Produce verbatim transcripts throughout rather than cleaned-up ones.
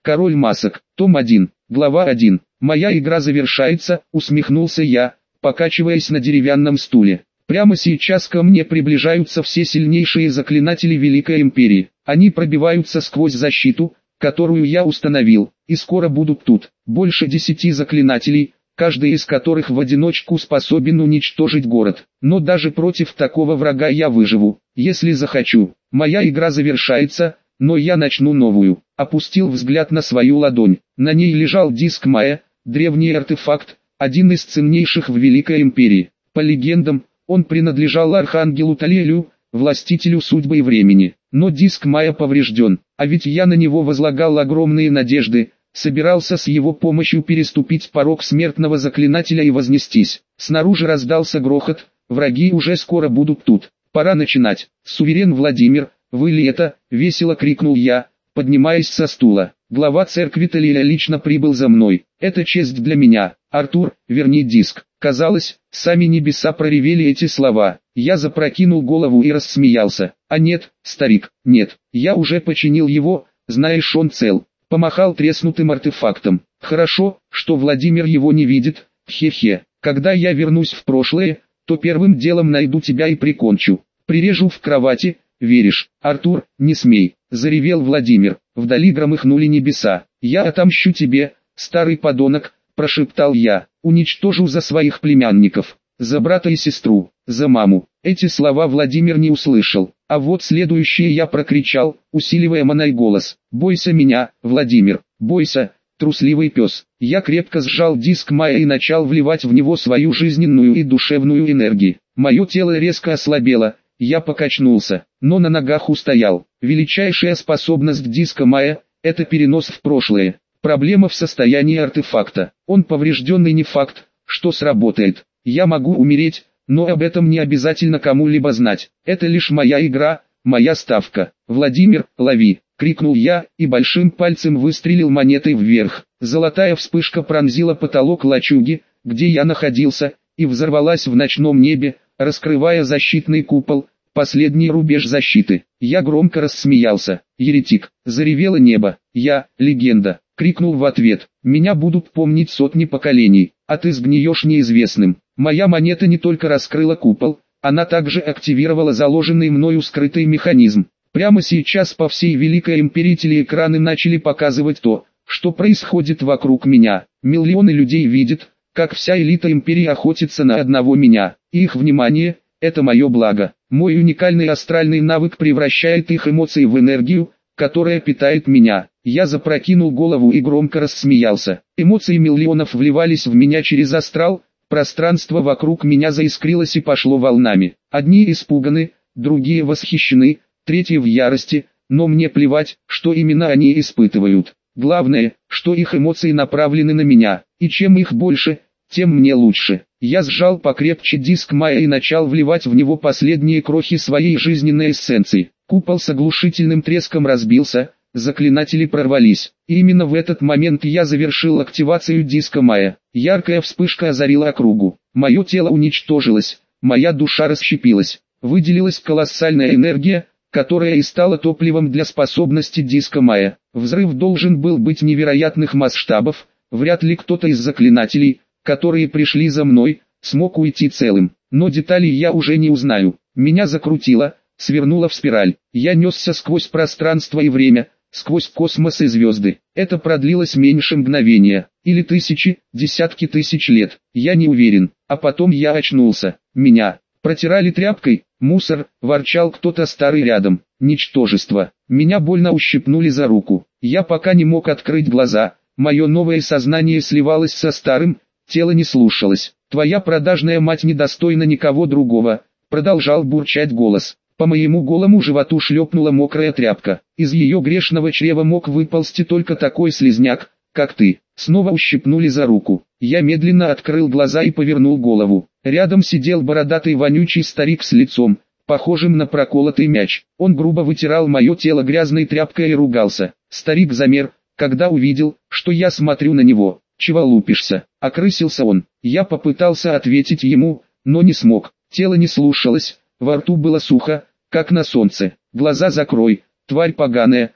Король масок. Том один. Глава один. Моя игра завершается, усмехнулся я, покачиваясь на деревянном стуле. Прямо сейчас ко мне приближаются все сильнейшие заклинатели Великой Империи. Они пробиваются сквозь защиту, которую я установил, и скоро будут тут. Больше десяти заклинателей, каждый из которых в одиночку способен уничтожить город. Но даже против такого врага я выживу, если захочу. Моя игра завершается, но я начну новую. Опустил взгляд на свою ладонь. На ней лежал диск Майя, древний артефакт, один из ценнейших в Великой Империи. По легендам, он принадлежал архангелу Талиэлю, властителю судьбы и времени. Но диск Майя поврежден, а ведь я на него возлагал огромные надежды, собирался с его помощью переступить порог смертного заклинателя и вознестись. Снаружи раздался грохот, враги уже скоро будут тут. Пора начинать. Суверен Владимир, вы ли это? Весело крикнул я, поднимаясь со стула. Глава церкви Талиэля лично прибыл за мной. Это честь для меня. Артур, верни диск. Казалось, сами небеса проревели эти слова. Я запрокинул голову и рассмеялся. А нет, старик, нет. Я уже починил его, знаешь, он цел. Помахал треснутым артефактом. Хорошо, что Владимир его не видит. Хе-хе. Когда я вернусь в прошлое, то первым делом найду тебя и прикончу. Прирежу в кровати. Веришь? Артур, не смей. Заревел Владимир. Вдали громыхнули небеса. Я отомщу тебе, старый подонок, прошептал я. Уничтожу за своих племянников, за брата и сестру, за маму. Эти слова Владимир не услышал. А вот следующее я прокричал, усиливая мой голос. Бойся меня, Владимир, бойся, трусливый пес. Я крепко сжал диск Майя и начал вливать в него свою жизненную и душевную энергию. Мое тело резко ослабело. Я покачнулся, но на ногах устоял. Величайшая способность диска Майя – это перенос в прошлое. Проблема в состоянии артефакта. Он поврежденный, не факт, что сработает. Я могу умереть, но об этом не обязательно кому-либо знать. Это лишь моя игра, моя ставка. «Владимир, лови!» – крикнул я, и большим пальцем выстрелил монетой вверх. Золотая вспышка пронзила потолок лачуги, где я находился, и взорвалась в ночном небе, раскрывая защитный купол, последний рубеж защиты. Я громко рассмеялся. «Еретик!» — заревело небо. «Я, легенда!» — крикнул в ответ. «Меня будут помнить сотни поколений, а ты сгниешь неизвестным». Моя монета не только раскрыла купол, она также активировала заложенный мною скрытый механизм. Прямо сейчас по всей Великой Империи телеэкраны начали показывать то, что происходит вокруг меня. Миллионы людей видят, как вся элита Империи охотится на одного меня, и их внимание – это мое благо. Мой уникальный астральный навык превращает их эмоции в энергию, которая питает меня. Я запрокинул голову и громко рассмеялся. Эмоции миллионов вливались в меня через астрал, пространство вокруг меня заискрилось и пошло волнами. Одни испуганы, другие восхищены, третьи в ярости, но мне плевать, что именно они испытывают. Главное, что их эмоции направлены на меня, и чем их больше, тем мне лучше. Я сжал покрепче диск Майя и начал вливать в него последние крохи своей жизненной эссенции. Купол с оглушительным треском разбился, заклинатели прорвались. И именно в этот момент я завершил активацию диска Майя. Яркая вспышка озарила округу. Мое тело уничтожилось, моя душа расщепилась. Выделилась колоссальная энергия, которая и стала топливом для способности диска Майя. Взрыв должен был быть невероятных масштабов, вряд ли кто-то из заклинателей, которые пришли за мной, смог уйти целым. Но деталей я уже не узнаю. Меня закрутило, свернуло в спираль. Я несся сквозь пространство и время, сквозь космос и звезды. Это продлилось меньше мгновения, или тысячи, десятки тысяч лет. Я не уверен. А потом я очнулся. Меня протирали тряпкой. «Мусор», — ворчал кто-то старый рядом. «Ничтожество». Меня больно ущипнули за руку. Я пока не мог открыть глаза. Мое новое сознание сливалось со старым, тело не слушалось. «Твоя продажная мать недостойна никого другого», — продолжал бурчать голос. По моему голому животу шлепнула мокрая тряпка. Из ее грешного чрева мог выползти только такой слизняк, как ты. Снова ущипнули за руку. Я медленно открыл глаза и повернул голову. Рядом сидел бородатый вонючий старик с лицом, похожим на проколотый мяч. Он грубо вытирал мое тело грязной тряпкой и ругался. Старик замер, когда увидел, что я смотрю на него. «Чего лупишься?» — окрысился он. Я попытался ответить ему, но не смог. Тело не слушалось, во рту было сухо, как на солнце. «Глаза закрой, тварь поганая»,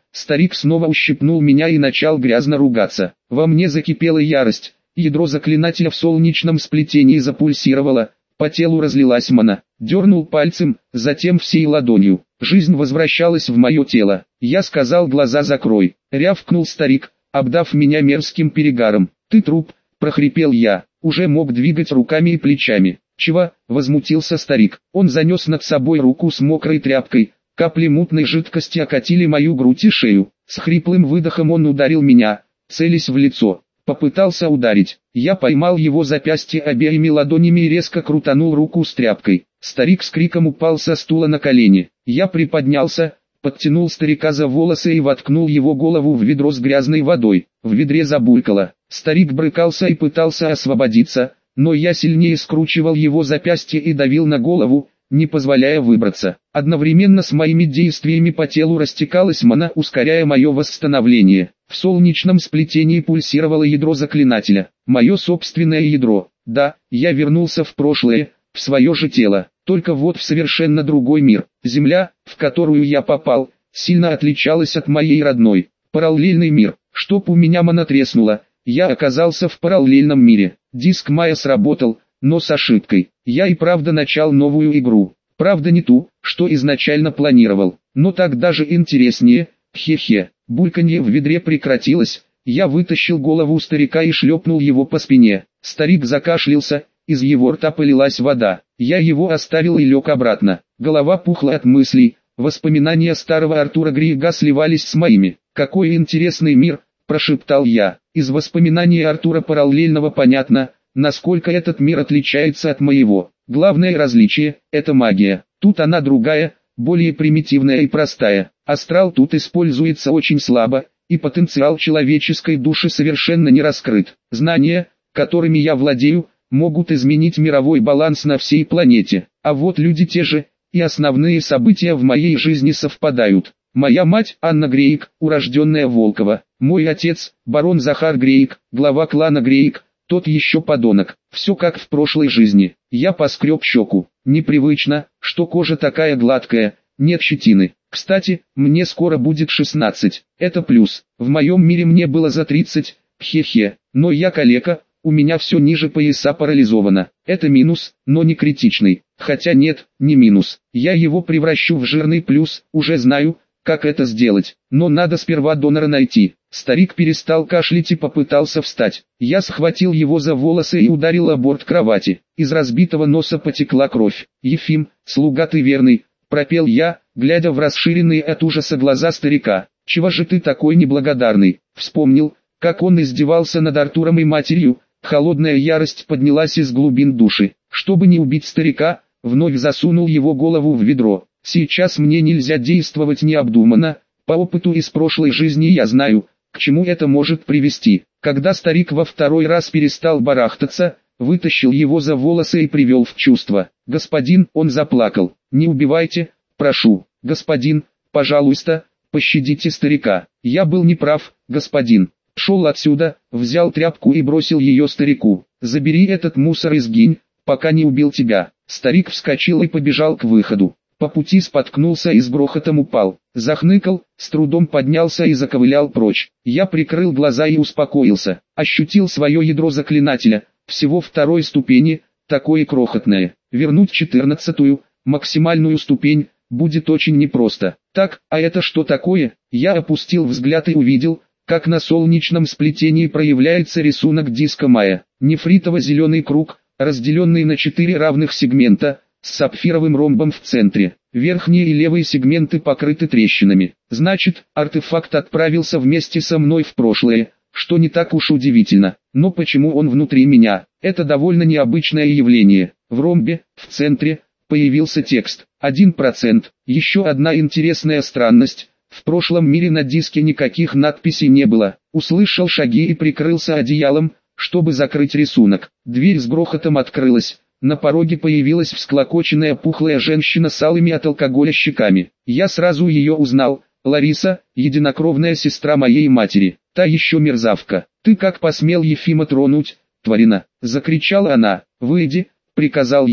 Старик снова ущипнул меня и начал грязно ругаться. Во мне закипела ярость, ядро заклинателя в солнечном сплетении запульсировало, по телу разлилась мана. Дернул пальцем, затем всей ладонью. Жизнь возвращалась в мое тело. Я сказал: глаза закрой. Рявкнул старик, обдав меня мерзким перегаром. Ты труп, прохрипел я. Уже мог двигать руками и плечами. Чего? Возмутился старик. Он занес над собой руку с мокрой тряпкой. Капли мутной жидкости окатили мою грудь и шею. С хриплым выдохом он ударил меня, целясь в лицо. Попытался ударить. Я поймал его запястье обеими ладонями и резко крутанул руку с тряпкой. Старик с криком упал со стула на колени. Я приподнялся, подтянул старика за волосы и воткнул его голову в ведро с грязной водой. В ведре забулькало. Старик брыкался и пытался освободиться, но я сильнее скручивал его запястье и давил на голову, не позволяя выбраться. Одновременно с моими действиями по телу растекалась мана, ускоряя мое восстановление. В солнечном сплетении пульсировало ядро заклинателя. Мое собственное ядро. Да, я вернулся в прошлое, в свое же тело. Только вот в совершенно другой мир. Земля, в которую я попал, сильно отличалась от моей родной. Параллельный мир. Чтоб у меня мана треснула, я оказался в параллельном мире. Диск Майя сработал, но с ошибкой. Я и правда начал новую игру. Правда не ту, что изначально планировал. Но так даже интереснее. Хе-хе. Бульканье в ведре прекратилось. Я вытащил голову старика и шлепнул его по спине. Старик закашлялся, из его рта полилась вода. Я его оставил и лег обратно. Голова пухла от мыслей. Воспоминания старого Артура Грига сливались с моими. «Какой интересный мир», – прошептал я. Из воспоминаний Артура параллельного понятно, насколько этот мир отличается от моего. Главное различие – это магия. Тут она другая, более примитивная и простая. Астрал тут используется очень слабо, и потенциал человеческой души совершенно не раскрыт. Знания, которыми я владею, могут изменить мировой баланс на всей планете. А вот люди те же, и основные события в моей жизни совпадают. Моя мать Анна Грейк, урожденная Волкова. Мой отец, барон Захар Грейк, глава клана Грейк, тот еще подонок. Все как в прошлой жизни. Я поскреб щеку. Непривычно, что кожа такая гладкая, нет щетины. Кстати, мне скоро будет шестнадцать. Это плюс. В моем мире мне было за тридцать. Хе-хе. Но я калека, у меня все ниже пояса парализовано. Это минус, но не критичный. Хотя нет, не минус. Я его превращу в жирный плюс, уже знаю, как это сделать. Но надо сперва донора найти. Старик перестал кашлять и попытался встать. Я схватил его за волосы и ударил о борт кровати. Из разбитого носа потекла кровь. «Ефим, слуга ты верный», — пропел я, глядя в расширенные от ужаса глаза старика. «Чего же ты такой неблагодарный?» Вспомнил, как он издевался над Артуром и матерью. Холодная ярость поднялась из глубин души. Чтобы не убить старика, вновь засунул его голову в ведро. Сейчас мне нельзя действовать необдуманно. По опыту из прошлой жизни я знаю, к чему это может привести. Когда старик во второй раз перестал барахтаться, вытащил его за волосы и привел в чувство. «Господин», он заплакал, «не убивайте, прошу, господин, пожалуйста, пощадите старика. Я был неправ, господин». Шел отсюда, взял тряпку и бросил ее старику. «Забери этот мусор и сгинь, пока не убил тебя». Старик вскочил и побежал к выходу. По пути споткнулся и с грохотом упал. Захныкал, с трудом поднялся и заковылял прочь. Я прикрыл глаза и успокоился. Ощутил свое ядро заклинателя, всего второй ступени, такое крохотное. Вернуть четырнадцатую, максимальную ступень, будет очень непросто. Так, а это что такое? Я опустил взгляд и увидел, как на солнечном сплетении проявляется рисунок диска Майя. Нефритово-зеленый круг, разделенный на четыре равных сегмента, с сапфировым ромбом в центре. Верхние и левые сегменты покрыты трещинами. Значит, артефакт отправился вместе со мной в прошлое, что не так уж удивительно. Но почему он внутри меня? Это довольно необычное явление. В ромбе, в центре, появился текст. один процент. Еще одна интересная странность. В прошлом мире на диске никаких надписей не было. Услышал шаги и прикрылся одеялом, чтобы закрыть рисунок. Дверь с грохотом открылась. На пороге появилась всклокоченная пухлая женщина с алыми от алкоголя щеками. Я сразу ее узнал. Лариса, единокровная сестра моей матери. Та еще мерзавка. «Ты как посмел Ефима тронуть, тварина?» — закричала она. «Выйди», — приказал я.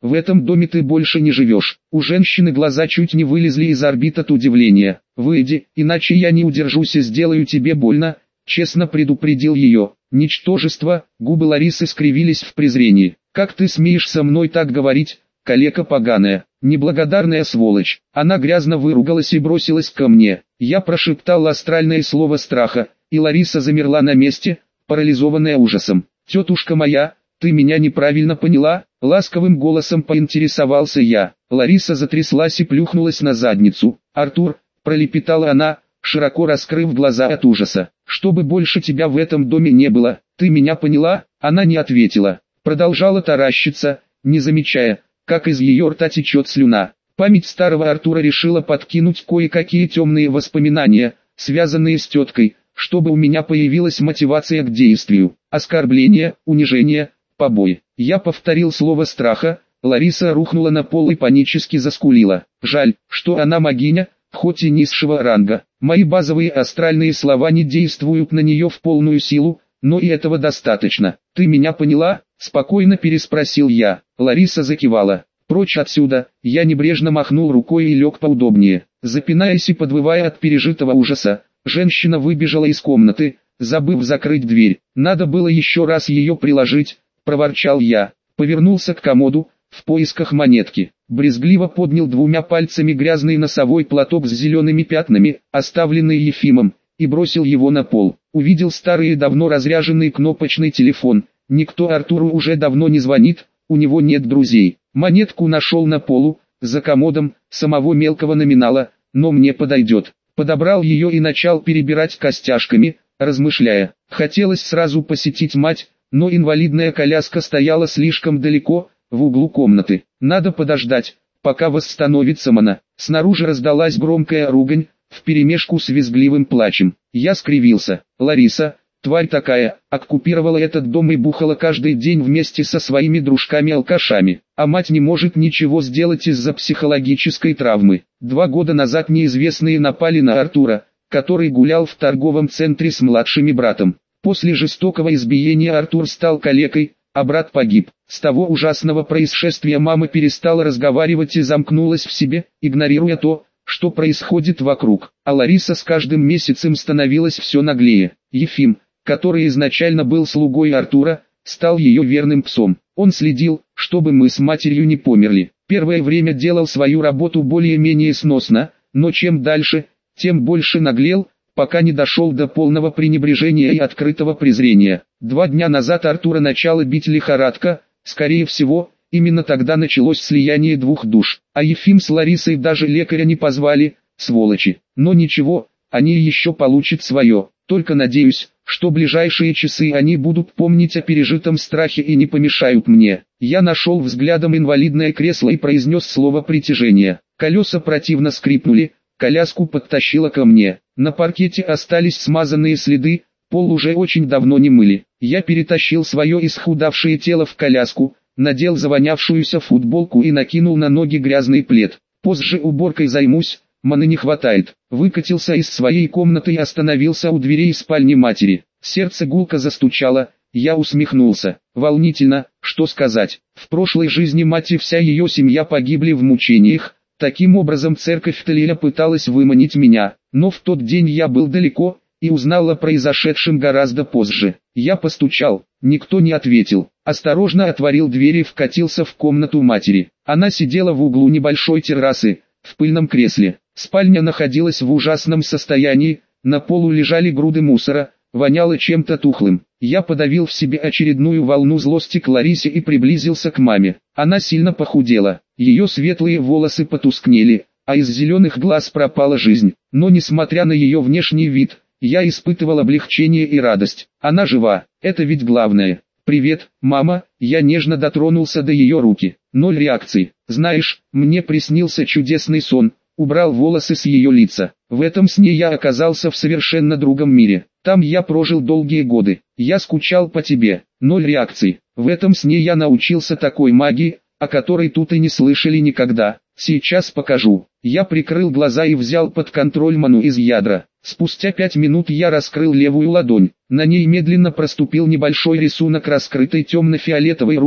в этом доме ты больше не живешь. У женщины глаза чуть не вылезли из орбит от удивления. Выйди, иначе я не удержусь и сделаю тебе больно, честно предупредил ее. Ничтожество, губы Ларисы скривились в презрении. Как ты смеешь со мной так говорить, калека поганая, неблагодарная сволочь. Она грязно выругалась и бросилась ко мне. Я прошептал астральное слово страха, и Лариса замерла на месте, парализованная ужасом. «Тетушка моя, ты меня неправильно поняла?» — ласковым голосом поинтересовался я. Лариса затряслась и плюхнулась на задницу. «Артур», — пролепетала она, широко раскрыв глаза от ужаса, «чтобы больше тебя в этом доме не было, ты меня поняла?» Она не ответила, продолжала таращиться, не замечая, как из ее рта течет слюна. Память старого Артура решила подкинуть кое-какие темные воспоминания, связанные с теткой, чтобы у меня появилась мотивация к действию. Оскорбление, унижение, побои. Я повторил слово страха, Лариса рухнула на пол и панически заскулила. Жаль, что она могиня, хоть и низшего ранга. Мои базовые астральные слова не действуют на нее в полную силу, но и этого достаточно. «Ты меня поняла?» – спокойно переспросил я. Лариса закивала. «Прочь отсюда!» Я небрежно махнул рукой и лег поудобнее. Запинаясь и подвывая от пережитого ужаса, женщина выбежала из комнаты, забыв закрыть дверь. «Надо было еще раз ее приложить», – проворчал я. Повернулся к комоду, в поисках монетки. Брезгливо поднял двумя пальцами грязный носовой платок с зелеными пятнами, оставленный Ефимом, и бросил его на пол. Увидел старый и давно разряженный кнопочный телефон. Никто Артуру уже давно не звонит, у него нет друзей. Монетку нашел на полу, за комодом, самого мелкого номинала, но мне подойдет. Подобрал ее и начал перебирать костяшками, размышляя. Хотелось сразу посетить мать, но инвалидная коляска стояла слишком далеко, в углу комнаты. Надо подождать, пока восстановится мана. Снаружи раздалась громкая ругань, вперемешку с визгливым плачем. Я скривился. Лариса, тварь такая, оккупировала этот дом и бухала каждый день вместе со своими дружками-алкашами. А мать не может ничего сделать из-за психологической травмы. Два года назад неизвестные напали на Артура, который гулял в торговом центре с младшими братом. После жестокого избиения Артур стал калекой, а брат погиб. С того ужасного происшествия мама перестала разговаривать и замкнулась в себе, игнорируя то, что происходит вокруг. А Лариса с каждым месяцем становилась все наглее. Ефим, который изначально был слугой Артура, стал ее верным псом. Он следил, чтобы мы с матерью не померли. Первое время делал свою работу более-менее сносно, но чем дальше, тем больше наглел, пока не дошел до полного пренебрежения и открытого презрения. Два дня назад Артура начала бить лихорадка, скорее всего, именно тогда началось слияние двух душ. А Ефим с Ларисой даже лекаря не позвали, сволочи. Но ничего, они еще получат свое. Только надеюсь, что ближайшие часы они будут помнить о пережитом страхе и не помешают мне. Я нашел взглядом инвалидное кресло и произнес слово притяжения. Колеса противно скрипнули, коляску подтащило ко мне. На паркете остались смазанные следы, пол уже очень давно не мыли. Я перетащил свое исхудавшее тело в коляску, надел завонявшуюся футболку и накинул на ноги грязный плед. Позже уборкой займусь, маны не хватает. Выкатился из своей комнаты и остановился у дверей спальни матери. Сердце гулко застучало, я усмехнулся. Волнительно, что сказать. В прошлой жизни мать и вся ее семья погибли в мучениях. Таким образом церковь Талиля пыталась выманить меня, но в тот день я был далеко, и узнал о произошедшем гораздо позже. Я постучал, никто не ответил. Осторожно отворил дверь и вкатился в комнату матери. Она сидела в углу небольшой террасы, в пыльном кресле. Спальня находилась в ужасном состоянии, на полу лежали груды мусора, воняло чем-то тухлым. Я подавил в себе очередную волну злости к Ларисе и приблизился к маме. Она сильно похудела, ее светлые волосы потускнели, а из зеленых глаз пропала жизнь. Но несмотря на ее внешний вид, я испытывал облегчение и радость. Она жива, это ведь главное. «Привет, мама», я нежно дотронулся до ее руки. Ноль реакции. «Знаешь, мне приснился чудесный сон», убрал волосы с ее лица. В этом сне я оказался в совершенно другом мире. Там я прожил долгие годы. Я скучал по тебе. Ноль реакций. В этом сне я научился такой магии, о которой тут и не слышали никогда. Сейчас покажу. Я прикрыл глаза и взял под контроль ману из ядра. Спустя пять минут я раскрыл левую ладонь. На ней медленно проступил небольшой рисунок раскрытой темно-фиолетовой руки,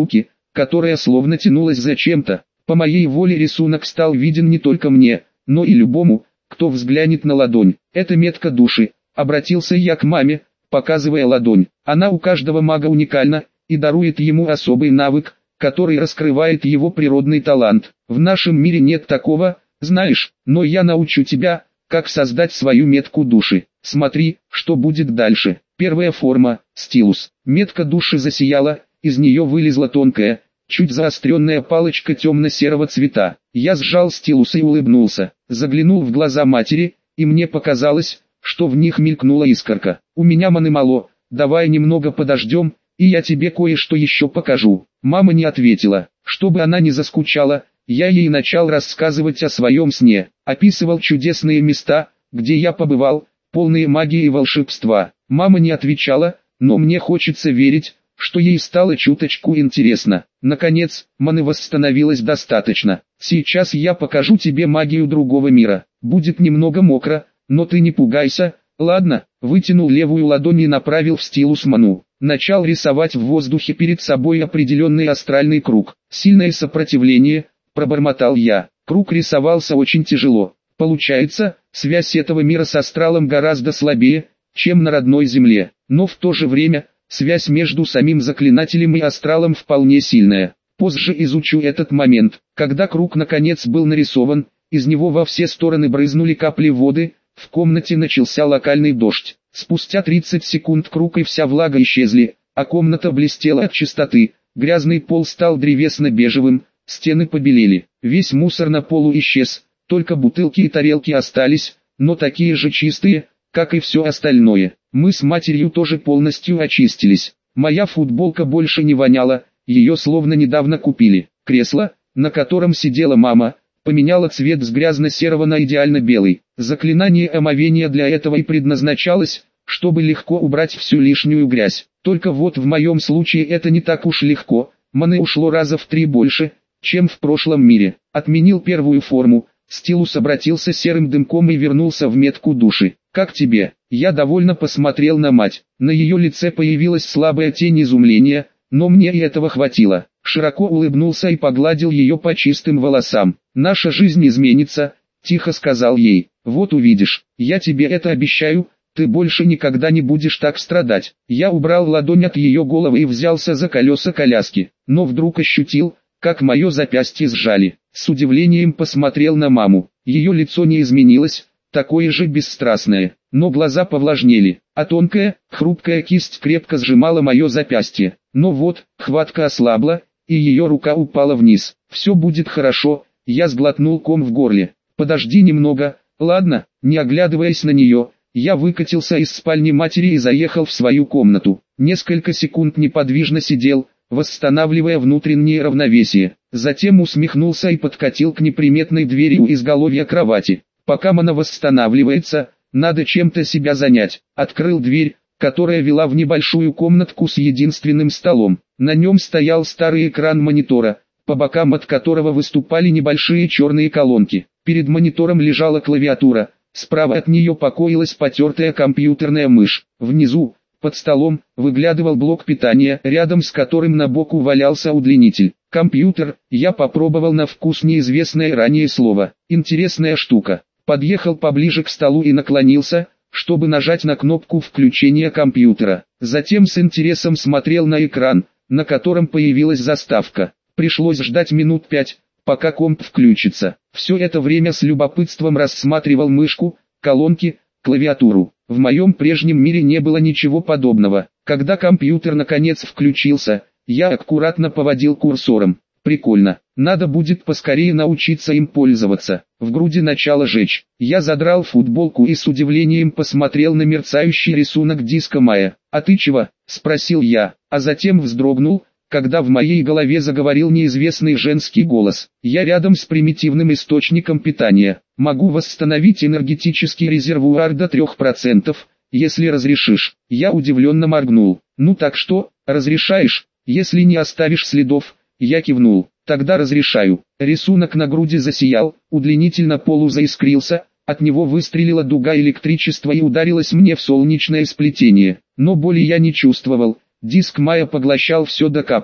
которая словно тянулась за чем-то. По моей воле рисунок стал виден не только мне, но и любому, кто взглянет на ладонь. Это метка души. Обратился я к маме, показывая ладонь. Она у каждого мага уникальна и дарует ему особый навык, который раскрывает его природный талант. В нашем мире нет такого, знаешь, но я научу тебя, как создать свою метку души. Смотри, что будет дальше. Первая форма – стилус. Метка души засияла, из нее вылезла тонкая, чуть заостренная палочка темно-серого цвета. Я сжал стилус и улыбнулся, заглянул в глаза матери, и мне показалось, что в них мелькнула искорка. «У меня маны мало, давай немного подождем, и я тебе кое-что еще покажу». Мама не ответила. Чтобы она не заскучала, я ей начал рассказывать о своем сне. Описывал чудесные места, где я побывал, полные магии и волшебства. Мама не отвечала, но мне хочется верить, что ей стало чуточку интересно. Наконец, маны восстановилось достаточно. Сейчас я покажу тебе магию другого мира. Будет немного мокро, но ты не пугайся, ладно? Вытянул левую ладонь и направил в стилус ману. Начал рисовать в воздухе перед собой определенный астральный круг. Сильное сопротивление, пробормотал я. Круг рисовался очень тяжело. Получается, связь этого мира с астралом гораздо слабее, чем на родной земле. Но в то же время, связь между самим заклинателем и астралом вполне сильная. Позже изучу этот момент. Когда круг наконец был нарисован, из него во все стороны брызнули капли воды, в комнате начался локальный дождь. Спустя тридцать секунд круг и вся влага исчезли, а комната блестела от чистоты. Грязный пол стал древесно-бежевым, стены побелели. Весь мусор на полу исчез, только бутылки и тарелки остались, но такие же чистые, как и все остальное. Мы с матерью тоже полностью очистились. Моя футболка больше не воняла, ее словно недавно купили. Кресло, на котором сидела мама, поменяло цвет с грязно-серого на идеально белый. Заклинание омовения для этого и предназначалось, чтобы легко убрать всю лишнюю грязь. Только вот в моем случае это не так уж легко, маны ушло раза в три больше, чем в прошлом мире. Отменил первую форму, стилус обратился серым дымком и вернулся в метку души. «Как тебе?» Я довольно посмотрел на мать. На ее лице появилась слабая тень изумления, но мне и этого хватило. Широко улыбнулся и погладил ее по чистым волосам. «Наша жизнь изменится», — тихо сказал ей. «Вот увидишь, я тебе это обещаю, ты больше никогда не будешь так страдать». Я убрал ладонь от ее головы и взялся за колеса коляски, но вдруг ощутил, как мое запястье сжали. С удивлением посмотрел на маму. Ее лицо не изменилось, такое же бесстрастное, но глаза повлажнели, а тонкая, хрупкая кисть крепко сжимала мое запястье. Но вот, хватка ослабла, и ее рука упала вниз. «Все будет хорошо», — я сглотнул ком в горле. «Подожди немного, ладно?» Не оглядываясь на нее, я выкатился из спальни матери и заехал в свою комнату. Несколько секунд неподвижно сидел, восстанавливая внутреннее равновесие. Затем усмехнулся и подкатил к неприметной двери у изголовья кровати. Пока мана восстанавливается, надо чем-то себя занять. Открыл дверь, которая вела в небольшую комнатку с единственным столом. На нем стоял старый экран монитора, по бокам от которого выступали небольшие черные колонки. Перед монитором лежала клавиатура, справа от нее покоилась потертая компьютерная мышь. Внизу, под столом, выглядывал блок питания, рядом с которым на боку валялся удлинитель. Компьютер, я попробовал на вкус неизвестное ранее слово. Интересная штука. Подъехал поближе к столу и наклонился, чтобы нажать на кнопку включения компьютера. Затем с интересом смотрел на экран, на котором появилась заставка. Пришлось ждать минут пять, пока комп включится. Все это время с любопытством рассматривал мышку, колонки, клавиатуру. В моем прежнем мире не было ничего подобного. Когда компьютер наконец включился, я аккуратно поводил курсором. Прикольно. Надо будет поскорее научиться им пользоваться. В груди начало жечь. Я задрал футболку и с удивлением посмотрел на мерцающий рисунок диска Майя. «А ты чего?» – спросил я, а затем вздрогнул, когда в моей голове заговорил неизвестный женский голос. «Я рядом с примитивным источником питания. Могу восстановить энергетический резервуар до трех процентов, если разрешишь». Я удивленно моргнул. «Ну так что, разрешаешь, если не оставишь следов?» Я кивнул. «Тогда разрешаю». Рисунок на груди засиял, удлинитель на полу заискрился, от него выстрелила дуга электричества и ударилась мне в солнечное сплетение. Но боли я не чувствовал, диск Майя поглощал все до капли.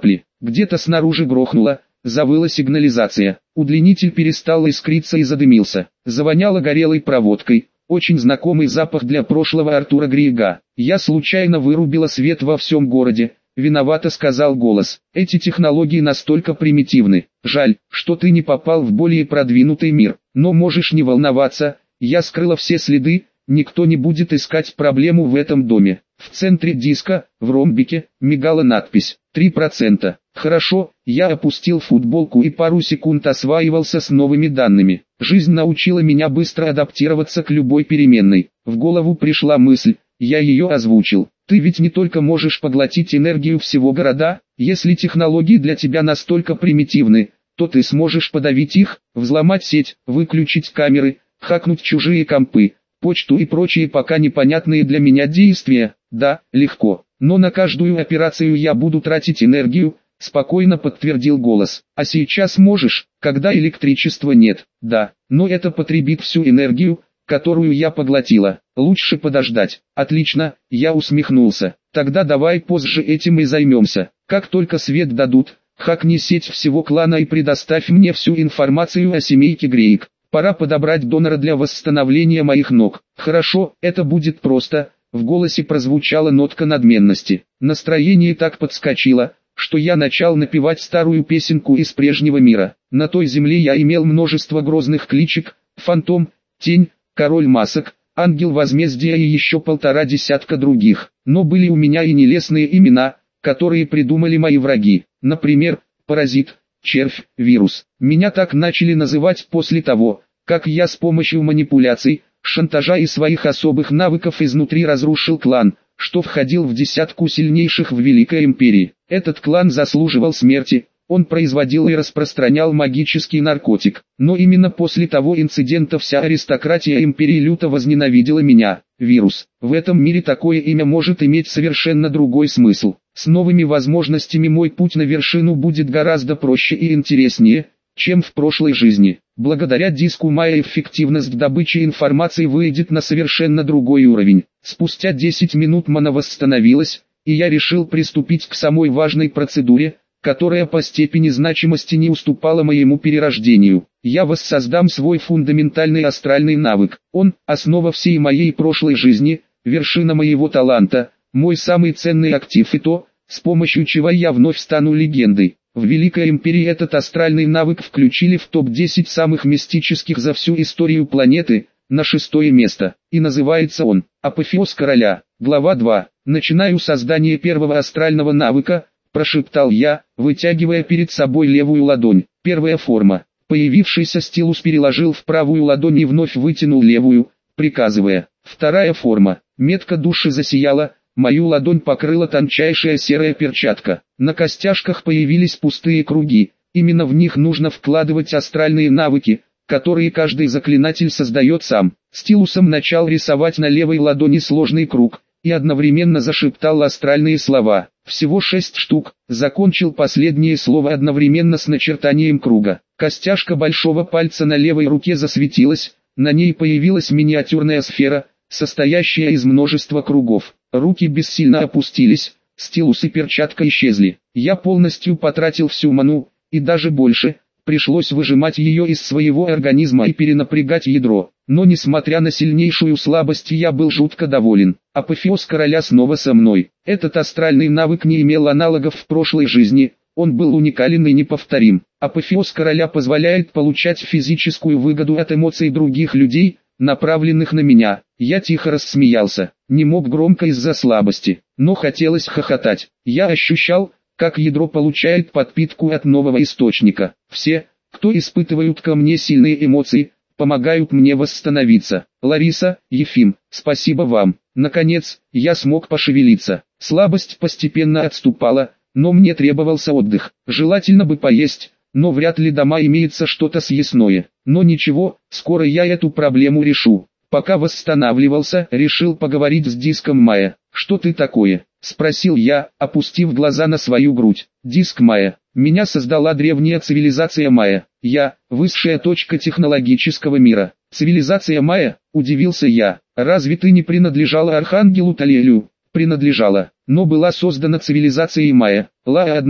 Где-то снаружи грохнуло, завыла сигнализация. Удлинитель перестал искриться и задымился. Завоняло горелой проводкой. Очень знакомый запах для прошлого Артура Грига. Я случайно вырубила свет во всем городе. Виновато сказал голос. Эти технологии настолько примитивны. Жаль, что ты не попал в более продвинутый мир. Но можешь не волноваться, я скрыла все следы, никто не будет искать проблему в этом доме. В центре диска, в ромбике, мигала надпись три процента. Хорошо, я опустил футболку и пару секунд осваивался с новыми данными. Жизнь научила меня быстро адаптироваться к любой переменной. В голову пришла мысль, я ее озвучил. Ты ведь не только можешь поглотить энергию всего города, если технологии для тебя настолько примитивны, то ты сможешь подавить их, взломать сеть, выключить камеры, хакнуть чужие компы, почту и прочие пока непонятные для меня действия. Да, легко, но на каждую операцию я буду тратить энергию, спокойно подтвердил голос. А сейчас можешь, когда электричества нет. Да, но это потребит всю энергию, которую я поглотила. Лучше подождать. Отлично, я усмехнулся. Тогда давай позже этим и займемся. Как только свет дадут, хакни сеть всего клана и предоставь мне всю информацию о семейке Грейг. Пора подобрать донора для восстановления моих ног. Хорошо, это будет просто. В голосе прозвучала нотка надменности. Настроение так подскочило, что я начал напевать старую песенку из прежнего мира. На той земле я имел множество грозных кличек: Фантом, Тень, Король масок, Ангел возмездия и еще полтора десятка других. Но были у меня и нелестные имена, которые придумали мои враги. Например, Паразит, Червь, Вирус. Меня так начали называть после того, как я с помощью манипуляций, шантажа и своих особых навыков изнутри разрушил клан, что входил в десятку сильнейших в Великой Империи. Этот клан заслуживал смерти. Он производил и распространял магический наркотик. Но именно после того инцидента вся аристократия империи люто возненавидела меня. Вирус. В этом мире такое имя может иметь совершенно другой смысл. С новыми возможностями мой путь на вершину будет гораздо проще и интереснее, чем в прошлой жизни. Благодаря диску моя эффективность добычи информации выйдет на совершенно другой уровень. Спустя десять минут мана восстановилась, и я решил приступить к самой важной процедуре, которая по степени значимости не уступала моему перерождению. Я воссоздам свой фундаментальный астральный навык. Он – основа всей моей прошлой жизни, вершина моего таланта, мой самый ценный актив и то, с помощью чего я вновь стану легендой. В Великой Империи этот астральный навык включили в топ десять самых мистических за всю историю планеты, на шестое место. И называется он «Апофеоз Короля». Глава два. Начинаю создание первого астрального навыка, прошептал я, вытягивая перед собой левую ладонь. Первая форма. Появившийся стилус переложил в правую ладонь и вновь вытянул левую, приказывая. Вторая форма. Метка души засияла, мою ладонь покрыла тончайшая серая перчатка. На костяшках появились пустые круги, именно в них нужно вкладывать астральные навыки, которые каждый заклинатель создает сам. Стилусом начал рисовать на левой ладони сложный круг, и одновременно зашептал астральные слова. Всего шесть штук, закончил последнее слово одновременно с начертанием круга. Костяшка большого пальца на левой руке засветилась, на ней появилась миниатюрная сфера, состоящая из множества кругов. Руки бессильно опустились, стилус и перчатка исчезли. Я полностью потратил всю ману, и даже больше. Пришлось выжимать ее из своего организма и перенапрягать ядро. Но несмотря на сильнейшую слабость, я был жутко доволен. Апофеоз Короля снова со мной. Этот астральный навык не имел аналогов в прошлой жизни, он был уникален и неповторим. Апофеоз Короля позволяет получать физическую выгоду от эмоций других людей, направленных на меня. Я тихо рассмеялся, не мог громко из-за слабости, но хотелось хохотать. Я ощущал, как ядро получает подпитку от нового источника. Все, кто испытывают ко мне сильные эмоции, помогают мне восстановиться. Лариса, Ефим, спасибо вам. Наконец, я смог пошевелиться. Слабость постепенно отступала, но мне требовался отдых. Желательно бы поесть, но вряд ли дома имеется что-то съестное. Но ничего, скоро я эту проблему решу. Пока восстанавливался, решил поговорить с диском Майя. «Что ты такое?» — спросил я, опустив глаза на свою грудь. «Диск Майя. Меня создала древняя цивилизация Майя. Я — высшая точка технологического мира». «Цивилизация Майя?» — удивился я. «Разве ты не принадлежала Архангелу Талиэлю?» «Принадлежала, но была создана цивилизацией Майя. Ла одна,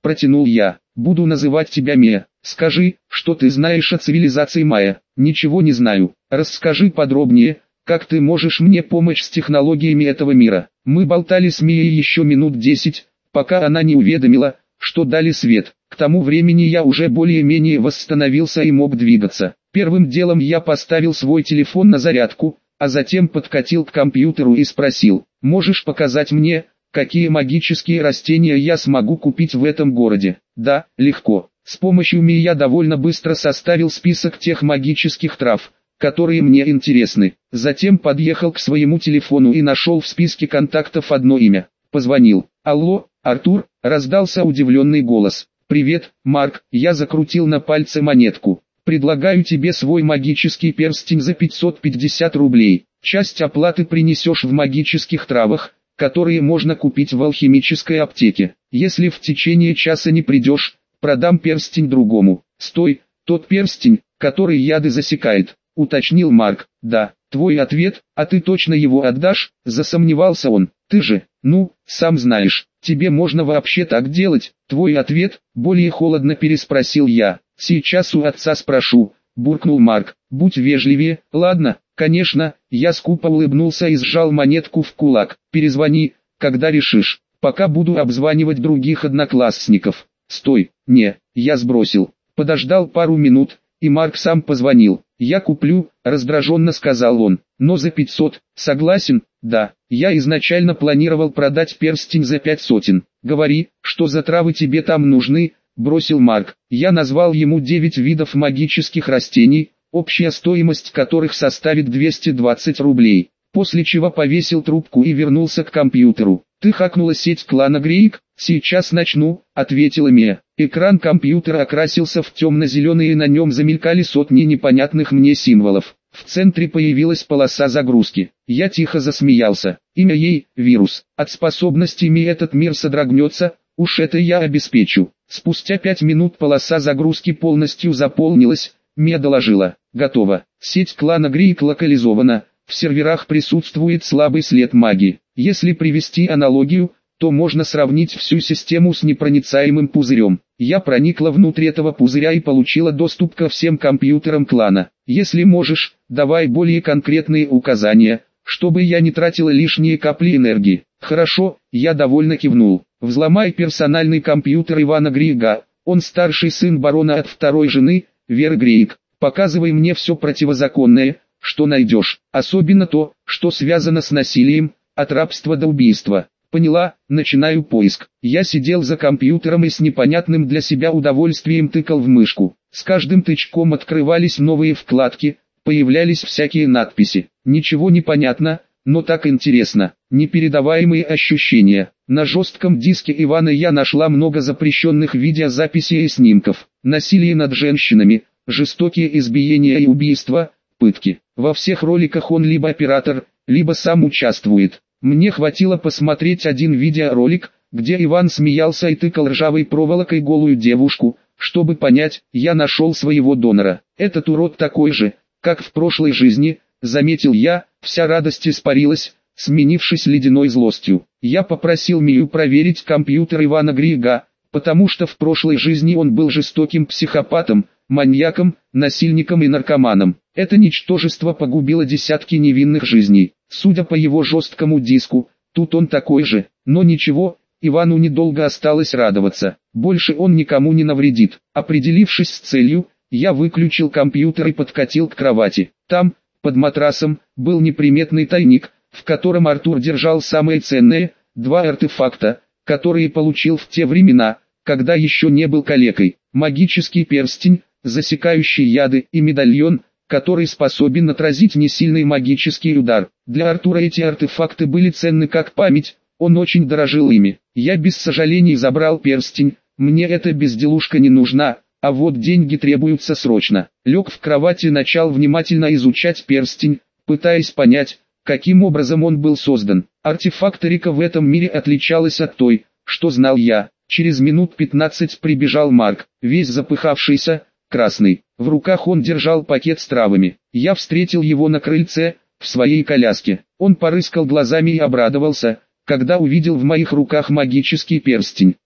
протянул я. Буду называть тебя Мия. Скажи, что ты знаешь о цивилизации майя. Ничего не знаю. Расскажи подробнее, как ты можешь мне помочь с технологиями этого мира. Мы болтали с Мией еще минут десять, пока она не уведомила, что дали свет. К тому времени я уже более-менее восстановился и мог двигаться. Первым делом я поставил свой телефон на зарядку, а затем подкатил к компьютеру и спросил: «Можешь показать мне, какие магические растения я смогу купить в этом городе?» «Да, легко». С помощью Мии я довольно быстро составил список тех магических трав, которые мне интересны. Затем подъехал к своему телефону и нашел в списке контактов одно имя. Позвонил. «Алло, Артур», — раздался удивленный голос. «Привет, Марк», — я закрутил на пальце монетку. «Предлагаю тебе свой магический перстень за пятьсот пятьдесят рублей. Часть оплаты принесешь в магических травах, которые можно купить в алхимической аптеке. Если в течение часа не придешь, продам перстень другому». «Стой, тот перстень, который яды засекает», — уточнил Марк. «Да, твой ответ, а ты точно его отдашь?» — засомневался он. «Ты же, ну, сам знаешь, тебе можно вообще так делать?» «Твой ответ?» — более холодно переспросил я. «Сейчас у отца спрошу», — буркнул Марк. «Будь вежливее». «Ладно, конечно», — я скупо улыбнулся и сжал монетку в кулак. «Перезвони, когда решишь. Пока буду обзванивать других одноклассников». «Стой, не», — я сбросил. Подождал пару минут, и Марк сам позвонил. «Я куплю», — раздраженно сказал он. «Но за пятьсот, согласен?» «Да, я изначально планировал продать перстень за пять сотен». «Говори, что за травы тебе там нужны», — бросил Марк. Я назвал ему девять видов магических растений, общая стоимость которых составит двести двадцать рублей. После чего повесил трубку и вернулся к компьютеру. «Ты хакнула сеть клана Грейк?» «Сейчас начну», — ответила Мия. Экран компьютера окрасился в темно-зеленый и на нем замелькали сотни непонятных мне символов. В центре появилась полоса загрузки. Я тихо засмеялся. Имя ей — вирус. От способности Мии этот мир содрогнется, уж это я обеспечу. Спустя пять минут полоса загрузки полностью заполнилась. Мия доложила: «Готово. Сеть клана Грейк локализована. В серверах присутствует слабый след магии. Если привести аналогию, то можно сравнить всю систему с непроницаемым пузырем. Я проникла внутрь этого пузыря и получила доступ ко всем компьютерам клана. Если можешь, давай более конкретные указания, чтобы я не тратила лишние капли энергии». «Хорошо», я довольно кивнул. «Взломай персональный компьютер Ивана Грейга. Он старший сын барона от второй жены, Веры Грейг. Показывай мне все противозаконное, что найдешь, особенно то, что связано с насилием, от рабства до убийства». «Поняла, начинаю поиск». Я сидел за компьютером и с непонятным для себя удовольствием тыкал в мышку. С каждым тычком открывались новые вкладки, появлялись всякие надписи. Ничего не понятно, но так интересно. Непередаваемые ощущения. На жестком диске Ивана я нашла много запрещенных видеозаписей и снимков. Насилие над женщинами, жестокие избиения и убийства, пытки. Во всех роликах он либо оператор, либо сам участвует. Мне хватило посмотреть один видеоролик, где Иван смеялся и тыкал ржавой проволокой голую девушку, чтобы понять: я нашел своего донора. Этот урод такой же, как в прошлой жизни, заметил я. Вся радость испарилась, сменившись ледяной злостью. Я попросил Мию проверить компьютер Ивана Грейга, потому что в прошлой жизни он был жестоким психопатом, маньяком, насильником и наркоманом. Это ничтожество погубило десятки невинных жизней. Судя по его жесткому диску, тут он такой же. Но ничего, Ивану недолго осталось радоваться. Больше он никому не навредит. Определившись с целью, я выключил компьютер и подкатил к кровати. Там, под матрасом, был неприметный тайник, в котором Артур держал самые ценные, два артефакта, которые получил в те времена, когда еще не был калекой. Магический перстень, засекающий яды, и медальон, который способен отразить несильный магический удар. Для Артура эти артефакты были ценны как память, он очень дорожил ими. Я без сожалений забрал перстень, мне эта безделушка не нужна, а вот деньги требуются срочно. Лег в кровати и начал внимательно изучать перстень, пытаясь понять, каким образом он был создан. Артефакторика в этом мире отличалась от той, что знал я. Через минут пятнадцать прибежал Марк, весь запыхавшийся, красный. В руках он держал пакет с травами. Я встретил его на крыльце, в своей коляске. Он порыскал глазами и обрадовался, когда увидел в моих руках магический перстень.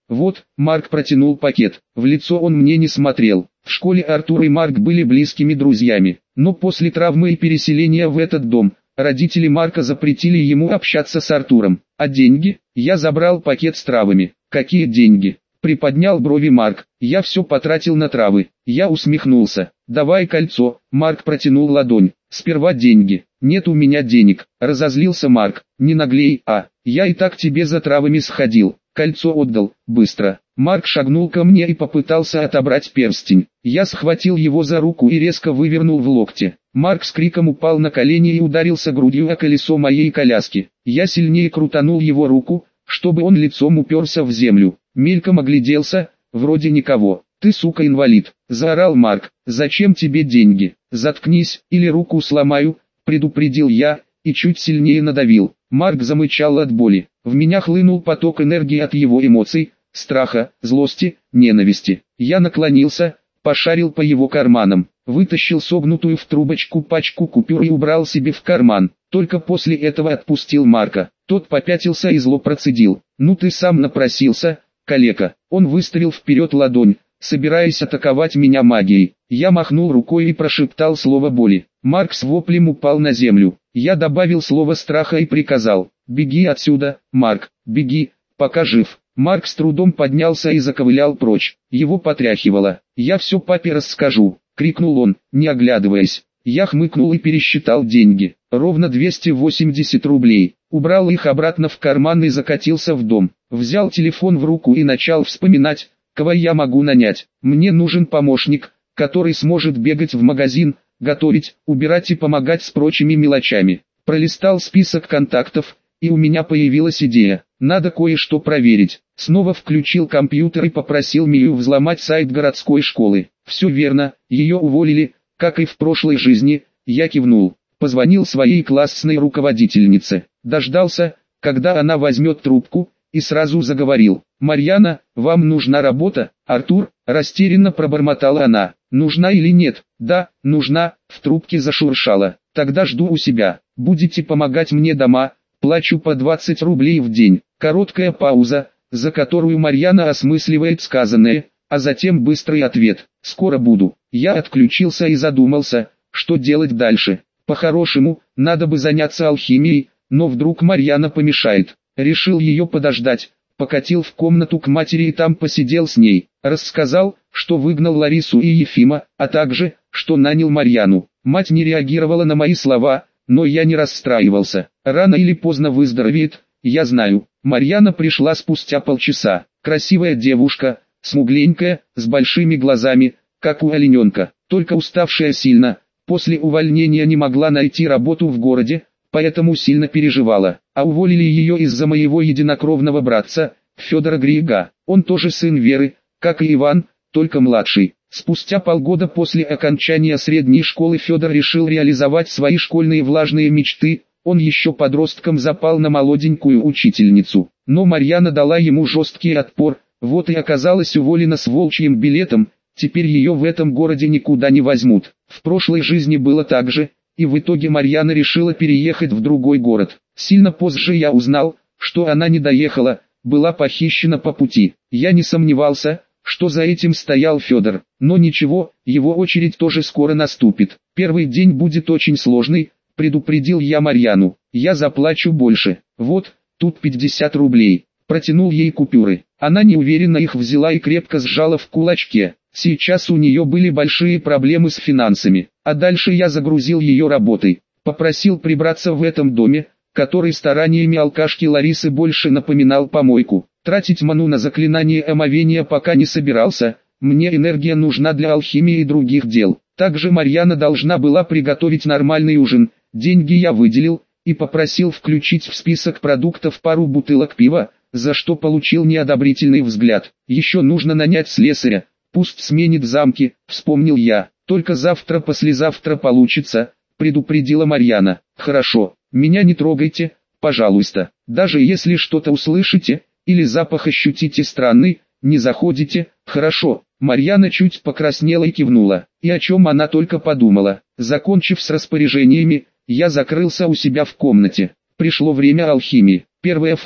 Вот, Марк протянул пакет. В лицо он мне не смотрел. В школе Артур и Марк были близкими друзьями. Но после травмы и переселения в этот дом, родители Марка запретили ему общаться с Артуром. А деньги? Я забрал пакет с травами. Какие деньги? Приподнял брови Марк. Я все потратил на травы. Я усмехнулся. Давай кольцо. Марк протянул ладонь. Сперва деньги. Нет у меня денег. Разозлился Марк. Не наглей, а. Я и так тебе за травами сходил. Кольцо отдал. Быстро. Марк шагнул ко мне и попытался отобрать перстень. Я схватил его за руку и резко вывернул в локте. Марк с криком упал на колени и ударился грудью о колесо моей коляски. Я сильнее крутанул его руку, чтобы он лицом уперся в землю. Мельком огляделся, вроде никого. «Ты, сука, инвалид!» – заорал Марк. «Зачем тебе деньги? Заткнись, или руку сломаю!» – предупредил я, и чуть сильнее надавил. Марк замычал от боли. В меня хлынул поток энергии от его эмоций, страха, злости, ненависти. Я наклонился, пошарил по его карманам, вытащил согнутую в трубочку пачку купюр и убрал себе в карман. Только после этого отпустил Марка. Тот попятился и зло процедил. «Ну ты сам напросился, калека!» Он выставил вперед ладонь, собираясь атаковать меня магией. Я махнул рукой и прошептал слово боли. Марк с воплем упал на землю. Я добавил слово страха и приказал: «Беги отсюда, Марк, беги, пока жив». Марк с трудом поднялся и заковылял прочь. Его потряхивало. «Я все папе расскажу», — крикнул он, не оглядываясь. Я хмыкнул и пересчитал деньги. Ровно двести восемьдесят рублей. Убрал их обратно в карман и закатился в дом. Взял телефон в руку и начал вспоминать, кого я могу нанять. Мне нужен помощник, который сможет бегать в магазин, готовить, убирать и помогать с прочими мелочами. Пролистал список контактов, и у меня появилась идея. Надо кое-что проверить. Снова включил компьютер и попросил Мию взломать сайт городской школы. Все верно, ее уволили, как и в прошлой жизни. Я кивнул. Позвонил своей классной руководительнице. Дождался, когда она возьмет трубку, и сразу заговорил. «Марьяна, вам нужна работа?» «Артур», растерянно пробормотала она. «Нужна или нет?» «Да, нужна», в трубке зашуршало. «Тогда жду у себя. Будете помогать мне дома, плачу по двадцать рублей в день». Короткая пауза, за которую Марьяна осмысливает сказанное, а затем быстрый ответ: «Скоро буду». Я отключился и задумался, что делать дальше. По-хорошему, надо бы заняться алхимией, но вдруг Марьяна помешает. Решил ее подождать, покатил в комнату к матери и там посидел с ней. Рассказал, что выгнал Ларису и Ефима, а также, что нанял Марьяну. Мать не реагировала на мои слова, но я не расстраивался. Рано или поздно выздоровеет, я знаю. Марьяна пришла спустя полчаса. Красивая девушка, смугленькая, с большими глазами, как у олененка, только уставшая сильно. После увольнения не могла найти работу в городе, поэтому сильно переживала. А уволили ее из-за моего единокровного братца, Федора Грига. Он тоже сын Веры, как и Иван, только младший. Спустя полгода после окончания средней школы Федор решил реализовать свои школьные влажные мечты. Он еще подростком запал на молоденькую учительницу. Но Марьяна дала ему жесткий отпор, вот и оказалась уволена с волчьим билетом. Теперь ее в этом городе никуда не возьмут. В прошлой жизни было так же, и в итоге Марьяна решила переехать в другой город. Сильно позже я узнал, что она не доехала, была похищена по пути. Я не сомневался, что за этим стоял Федор. Но ничего, его очередь тоже скоро наступит. Первый день будет очень сложный, предупредил я Марьяну. Я заплачу больше. Вот, тут пятьдесят рублей. Протянул ей купюры. Она неуверенно их взяла и крепко сжала в кулачке. Сейчас у нее были большие проблемы с финансами, а дальше я загрузил ее работой. Попросил прибраться в этом доме, который стараниями алкашки Ларисы больше напоминал помойку. Тратить ману на заклинание омовения пока не собирался, мне энергия нужна для алхимии и других дел. Также Марьяна должна была приготовить нормальный ужин, деньги я выделил, и попросил включить в список продуктов пару бутылок пива, за что получил неодобрительный взгляд. Еще нужно нанять слесаря. Пусть сменит замки, вспомнил я. Только завтра-послезавтра получится, предупредила Марьяна. Хорошо, меня не трогайте, пожалуйста. Даже если что-то услышите, или запах ощутите странный, не заходите. Хорошо. Марьяна чуть покраснела и кивнула. И о чем она только подумала. Закончив с распоряжениями, я закрылся у себя в комнате. Пришло время алхимии. Первая форма.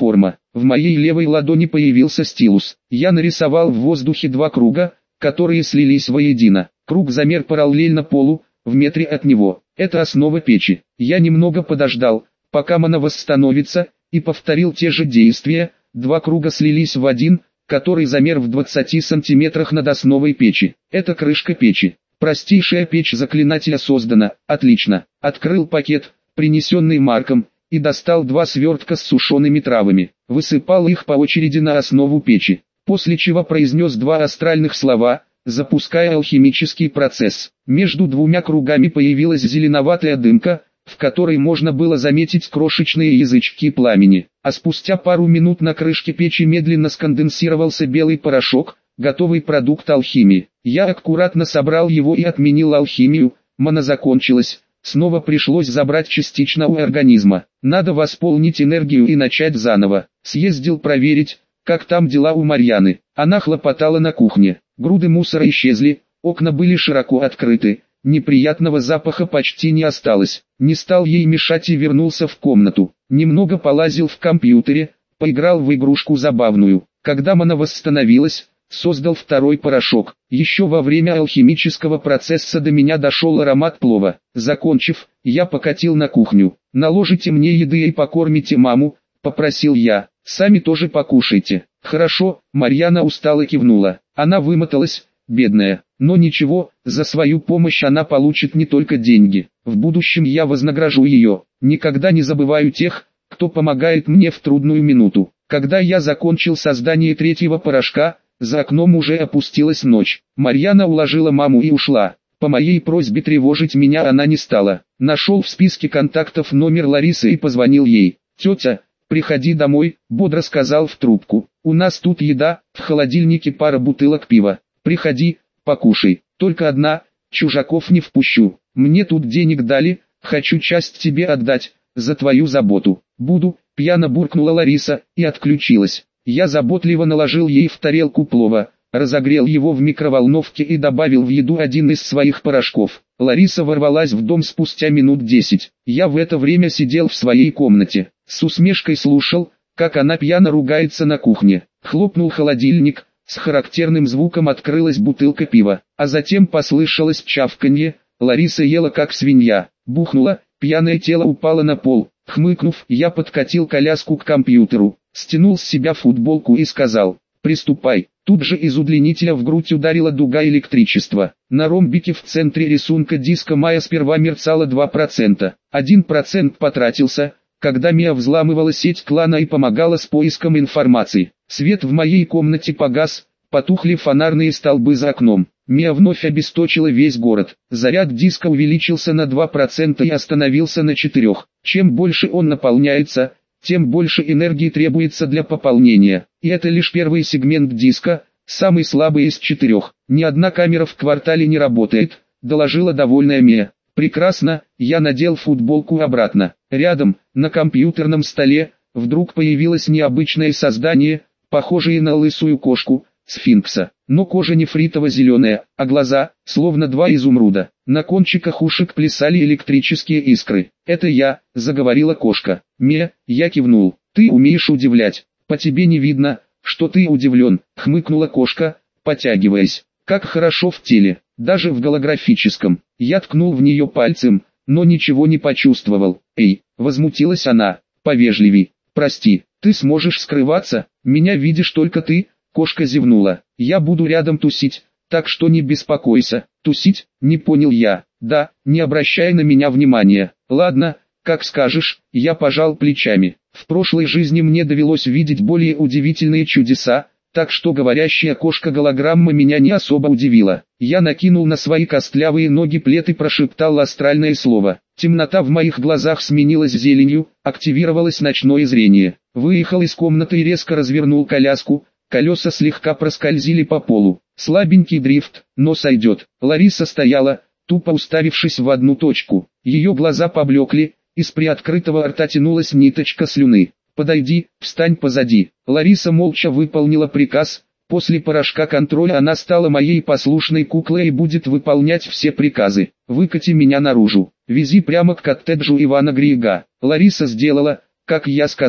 В моей левой ладони появился стилус. Я нарисовал в воздухе два круга, которые слились воедино. Круг замер параллельно полу, в метре от него. Это основа печи. Я немного подождал, пока мана восстановится, и повторил те же действия. Два круга слились в один, который замер в двадцати сантиметрах над основой печи. Это крышка печи. Простейшая печь заклинателя создана. Отлично. Открыл пакет, принесенный Марком, и достал два свертка с сушеными травами. Высыпал их по очереди на основу печи, после чего произнес два астральных слова, запуская алхимический процесс. Между двумя кругами появилась зеленоватая дымка, в которой можно было заметить крошечные язычки пламени. А спустя пару минут на крышке печи медленно сконденсировался белый порошок, готовый продукт алхимии. Я аккуратно собрал его и отменил алхимию. Мана закончилась. Снова пришлось забрать частично у организма. Надо восполнить энергию и начать заново. Съездил проверить, как там дела у Марьяны. Она хлопотала на кухне. Груды мусора исчезли, окна были широко открыты. Неприятного запаха почти не осталось. Не стал ей мешать и вернулся в комнату. Немного полазил в компьютере, поиграл в игрушку забавную. Когда мана восстановилась, создал второй порошок. Еще во время алхимического процесса до меня дошел аромат плова. Закончив, я покатил на кухню. «Наложите мне еды и покормите маму», — попросил я. «Сами тоже покушайте». «Хорошо», — Марьяна устало кивнула. Она вымоталась, бедная. Но ничего, за свою помощь она получит не только деньги. В будущем я вознагражу ее. Никогда не забываю тех, кто помогает мне в трудную минуту. Когда я закончил создание третьего порошка, за окном уже опустилась ночь. Марьяна уложила маму и ушла. По моей просьбе тревожить меня она не стала. Нашел в списке контактов номер Ларисы и позвонил ей. «Тетя, приходи домой», — бодро сказал в трубку. «У нас тут еда, в холодильнике пара бутылок пива. Приходи, покушай. Только одна, чужаков не впущу. Мне тут денег дали, хочу часть тебе отдать, за твою заботу». «Буду», — пьяно буркнула Лариса, и отключилась. Я заботливо наложил ей в тарелку плова, разогрел его в микроволновке и добавил в еду один из своих порошков. Лариса ворвалась в дом спустя минут десять. Я в это время сидел в своей комнате. С усмешкой слушал, как она пьяно ругается на кухне. Хлопнул холодильник, с характерным звуком открылась бутылка пива, а затем послышалось чавканье. Лариса ела как свинья. Бухнула, пьяное тело упало на пол. Хмыкнув, я подкатил коляску к компьютеру, стянул с себя футболку и сказал: «Приступай». Тут же из удлинителя в грудь ударила дуга электричества. На ромбике в центре рисунка диска Майя сперва мерцало два процента. один процент потратился, когда Мия взламывала сеть клана и помогала с поиском информации. Свет в моей комнате погас, потухли фонарные столбы за окном. Мия вновь обесточила весь город. Заряд диска увеличился на два процента и остановился на четырёх. Чем больше он наполняется, тем больше энергии требуется для пополнения. И это лишь первый сегмент диска, самый слабый из четырех. Ни одна камера в квартале не работает, доложила довольная Мия. Прекрасно, я надел футболку обратно. Рядом, на компьютерном столе, вдруг появилось необычное создание, похожее на лысую кошку, сфинкса. Но кожа нефритово-зеленая, а глаза, словно два изумруда. На кончиках ушек плясали электрические искры. «Это я», — заговорила кошка. «Мия», — я кивнул. «Ты умеешь удивлять. По тебе не видно, что ты удивлен», — хмыкнула кошка, потягиваясь. «Как хорошо в теле, даже в голографическом». Я ткнул в нее пальцем, но ничего не почувствовал. «Эй», — возмутилась она, — «повежливей. Прости, ты сможешь скрываться, меня видишь только ты». Кошка зевнула. «Я буду рядом тусить, так что не беспокойся». «Тусить?» — не понял я. «Да, не обращай на меня внимания». «Ладно, как скажешь», — я пожал плечами. В прошлой жизни мне довелось видеть более удивительные чудеса, так что говорящая кошка-голограмма меня не особо удивила. Я накинул на свои костлявые ноги плед и прошептал астральное слово. Темнота в моих глазах сменилась зеленью, активировалось ночное зрение. Выехал из комнаты и резко развернул коляску. Колеса слегка проскользили по полу. Слабенький дрифт, но сойдет. Лариса стояла, тупо уставившись в одну точку. Ее глаза поблекли, из приоткрытого рта тянулась ниточка слюны. «Подойди, встань позади». Лариса молча выполнила приказ. После порошка контроля она стала моей послушной куклой и будет выполнять все приказы. «Выкати меня наружу. Вези прямо к коттеджу Ивана Грига». Лариса сделала, как я сказал.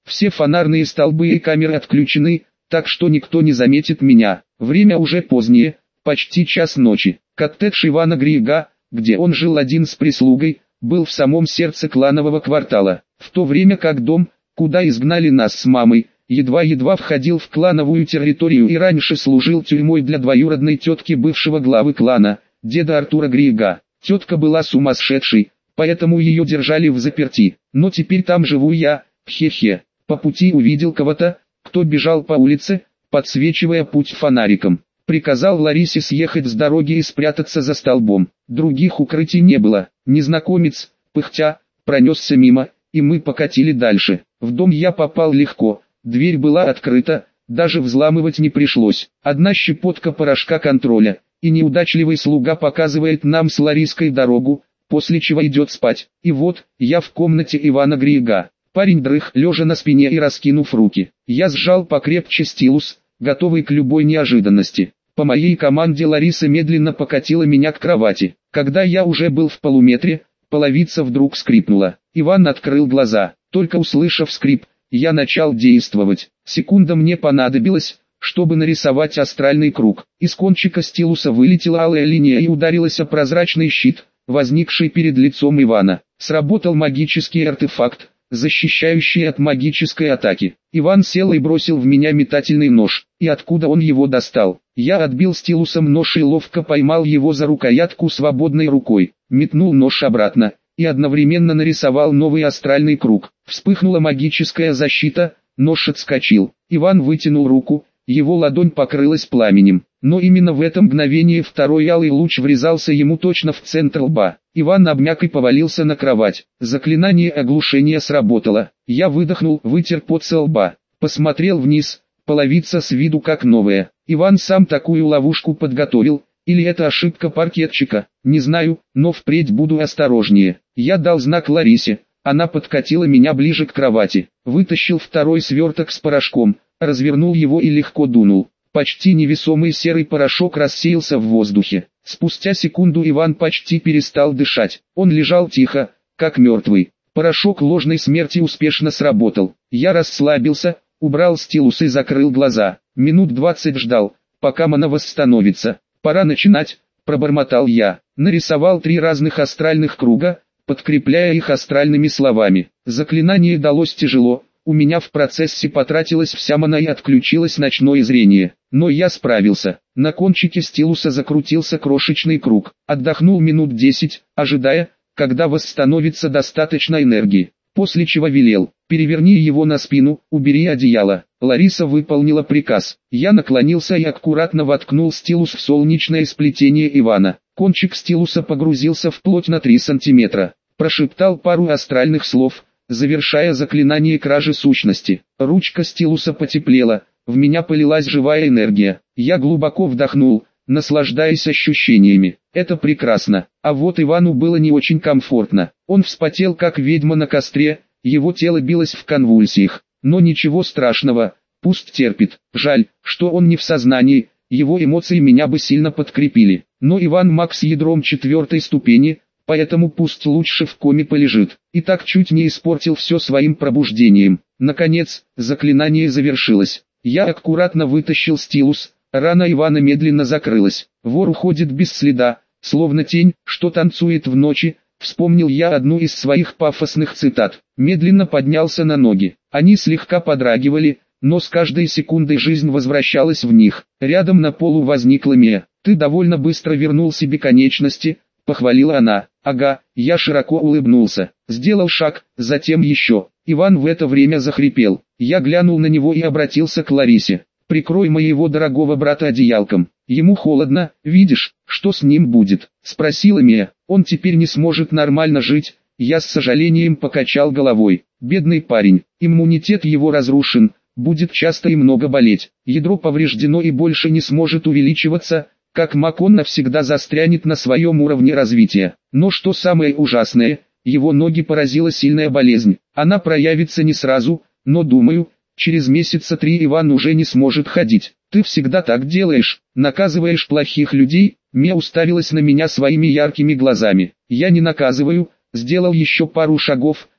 Все фонарные столбы и камеры отключены, так что никто не заметит меня. Время уже позднее, почти час ночи. Коттедж Ивана Грига, где он жил один с прислугой, был в самом сердце кланового квартала. В то время как дом, куда изгнали нас с мамой, едва-едва входил в клановую территорию и раньше служил тюрьмой для двоюродной тетки бывшего главы клана, деда Артура Грига. Тетка была сумасшедшей, поэтому ее держали в заперти. Но теперь там живу я, хе-хе. По пути увидел кого-то, кто бежал по улице, подсвечивая путь фонариком. Приказал Ларисе съехать с дороги и спрятаться за столбом. Других укрытий не было. Незнакомец, пыхтя, пронесся мимо, и мы покатили дальше. В дом я попал легко, дверь была открыта, даже взламывать не пришлось. Одна щепотка порошка контроля, и неудачливый слуга показывает нам с Лариской дорогу, после чего идет спать. И вот, я в комнате Ивана Грига. Парень дрых, лежа на спине и раскинув руки. Я сжал покрепче стилус, готовый к любой неожиданности. По моей команде Лариса медленно покатила меня к кровати. Когда я уже был в полуметре, половица вдруг скрипнула. Иван открыл глаза. Только услышав скрип, я начал действовать. Секунда мне понадобилась, чтобы нарисовать астральный круг. Из кончика стилуса вылетела алая линия и ударилась о прозрачный щит, возникший перед лицом Ивана. Сработал магический артефакт, защищающий от магической атаки. Иван сел и бросил в меня метательный нож. И откуда он его достал? Я отбил стилусом нож и ловко поймал его за рукоятку свободной рукой. Метнул нож обратно и одновременно нарисовал новый астральный круг. Вспыхнула магическая защита, нож отскочил. Иван вытянул руку, его ладонь покрылась пламенем. Но именно в это мгновение второй алый луч врезался ему точно в центр лба. Иван обмяк и повалился на кровать. Заклинание оглушения сработало. Я выдохнул, вытер пот со лба. Посмотрел вниз, половица с виду как новая. Иван сам такую ловушку подготовил, или это ошибка паркетчика, не знаю, но впредь буду осторожнее. Я дал знак Ларисе, она подкатила меня ближе к кровати. Вытащил второй сверток с порошком, развернул его и легко дунул. Почти невесомый серый порошок рассеялся в воздухе. Спустя секунду Иван почти перестал дышать. Он лежал тихо, как мертвый. Порошок ложной смерти успешно сработал. Я расслабился, убрал стилус и закрыл глаза. Минут двадцать ждал, пока мана восстановится. «Пора начинать», — пробормотал я. Нарисовал три разных астральных круга, подкрепляя их астральными словами. Заклинание далось тяжело. У меня в процессе потратилась вся мана и отключилось ночное зрение. Но я справился. На кончике стилуса закрутился крошечный круг. Отдохнул минут десять, ожидая, когда восстановится достаточно энергии. После чего велел: «Переверни его на спину, убери одеяло». Лариса выполнила приказ. Я наклонился и аккуратно воткнул стилус в солнечное сплетение Ивана. Кончик стилуса погрузился вплоть на три сантиметра. Прошептал пару астральных слов, завершая заклинание кражи сущности. Ручка стилуса потеплела, в меня полилась живая энергия. Я глубоко вдохнул, наслаждаясь ощущениями. Это прекрасно. А вот Ивану было не очень комфортно. Он вспотел как ведьма на костре, его тело билось в конвульсиях. Но ничего страшного, пусть терпит. Жаль, что он не в сознании, его эмоции меня бы сильно подкрепили. Но Иван маг с ядром четвертой ступени, поэтому пусть лучше в коме полежит. И так чуть не испортил все своим пробуждением. Наконец, заклинание завершилось. Я аккуратно вытащил стилус, рана Ивана медленно закрылась. Вор уходит без следа, словно тень, что танцует в ночи. Вспомнил я одну из своих пафосных цитат. Медленно поднялся на ноги. Они слегка подрагивали, но с каждой секундой жизнь возвращалась в них. Рядом на полу возникла Мия. «Ты довольно быстро вернул себе конечности», — похвалила она. «Ага», я широко улыбнулся. Сделал шаг, затем еще. Иван в это время захрипел. Я глянул на него и обратился к Ларисе. «Прикрой моего дорогого брата одеялком. Ему холодно, видишь, что с ним будет?» — спросила Мия. «Он теперь не сможет нормально жить». Я с сожалением покачал головой. Бедный парень, иммунитет его разрушен, будет часто и много болеть. Ядро повреждено и больше не сможет увеличиваться, как маг он навсегда застрянет на своем уровне развития. Но что самое ужасное, его ноги поразила сильная болезнь. Она проявится не сразу, но думаю, через месяца три Иван уже не сможет ходить. «Ты всегда так делаешь, наказываешь плохих людей?» Мия уставилась на меня своими яркими глазами. «Я не наказываю», сделал еще пару шагов,